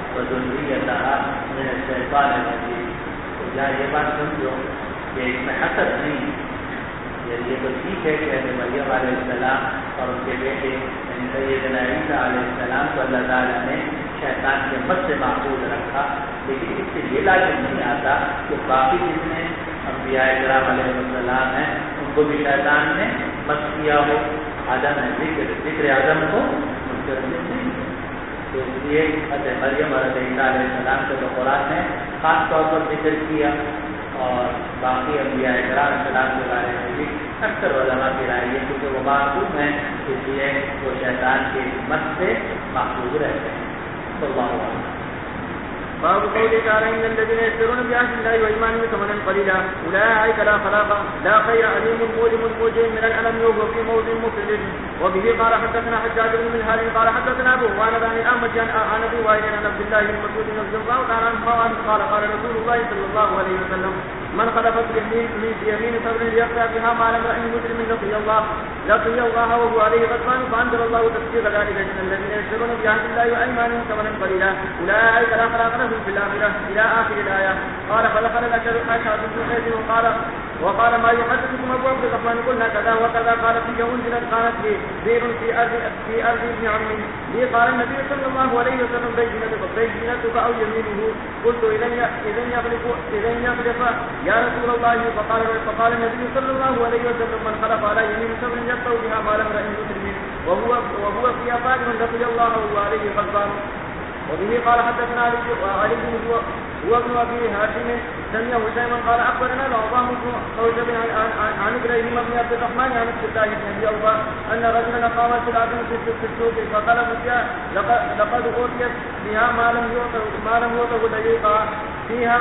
وذریتها من الشیطان الرجیم. تو کیا یہ بات سمجھو کہ اس میں حسد نہیں یہ تو ٹھیک ہے کہ حضرت مریم علیہ السلام اور ان کے بیٹے سیدنا عیسیٰ علیہ السلام کو اللہ تعالیٰ نے شیطان کے مس سے محفوظ رکھا لیکن اس سے یہ لازم نہیں آتا کہ باقی جتنے انبیاء کرام علیہ السلام ہیں ان کو بھی شیطان نے مس کیا ہو. آدم ہے ذکر آدم کو نہیں تو اس لیے حضرت مریم اور حضرت عیسیٰ علیہ السلام کو تو قرآن نے خاص طور پر ذکر کیا اور باقی انبیاء کرام السلام کے بارے میں بھی اکثر علماء کی رائے ہے کیونکہ وہ معصوم ہیں اس لیے وہ شیطان کے مس سے محفوظ رہتے ہیں. اللہ علیہ باب قوله تعالى إن الذين يشترون بعهد الله وإيمانهم ثمنا قليلا أولئك لا خلاق لا خير عليم مؤلم موجه من الألم وهو في موضع مختلف. وبه قال حدثنا حجاج بن منهال قال حدثنا أبو وانا عن الأعمش عن أبي وائل عن عبد الله بن مسعود رضي الله تعالى عنه قال قال رسول الله صلى الله عليه وسلم من خلفت بيمين صبر ليقطع بها مال امرئ مسلم لقي الله وهو عليه غضبان فأنزل الله تفسير ذلك إن الذين يشترون بعهد الله وأيمانهم ثمنا قليلا أولئك لا خلاق لهم في الآخرة إلى آخر الآية. قال فدخل الأشهر بن قيس وقال ما يحدثكم أبو عبد الرحمن قلنا كذا وكذا. قال في أنزلت قالت لي بئر في أرض ابن عمي لي قال النبي صلى الله عليه وسلم بينتك أو يمينه. قلت إذن يغلق يا رسول الله. فقال النبي صلى الله عليه وسلم من خلف على يمين صبر يقطع بها مال امرئ مسلم وهو فيها قادر لقي الله وهو عليه غضبان. وبه قال حدثنا علي بن هو ابن ابي هاشم سمع هشيما قال اخبرنا العظام بن خوشب عن ابراهيم بن عبد الرحمن عن عبد الله بن ابي اوفى ان رجلا قام سلعه في السوق فقال لقد اوتيت بها ما لم يؤته دقيقا فيها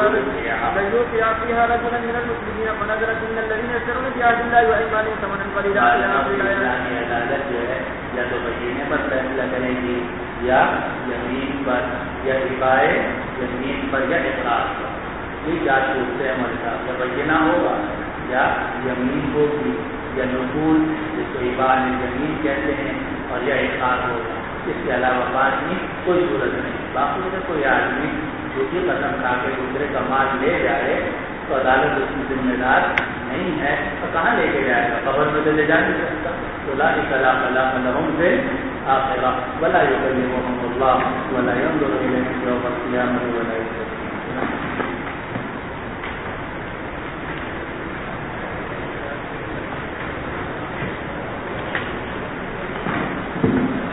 فيها رجلا من المسلمين فنزلت ان الذين يشترون بعهد الله وايمانهم ثمنا قليلا یا تو بہینے پر فیصلہ کرے گی یا یمین پر یا ربائے یمین پر یا اقرار پر، یہ جات پوچھتے ہیں ہمارے صاحب، یا بہینہ ہوگا یا یمین ہوگی یا نقول جس کو ابان یمین کہتے ہیں اور یا اقرار ہوگا، اس کے علاوہ بات نہیں کوئی صورت نہیں۔ باقی اگر کوئی آدمی جھوٹی قسم کھا کے دوسرے کا مال لے جائے تو عدالت اس کی ذمہ دار نہیں ہے، تو کہاں لے کے جائے گا؟ قبر میں تو لے جا نہیں سکتا۔ اولئک لا خلاق لهم في الآخرة ولا يكلمهم الله ولا ينظر إليهم يوم القيامة ولا يزكيهم۔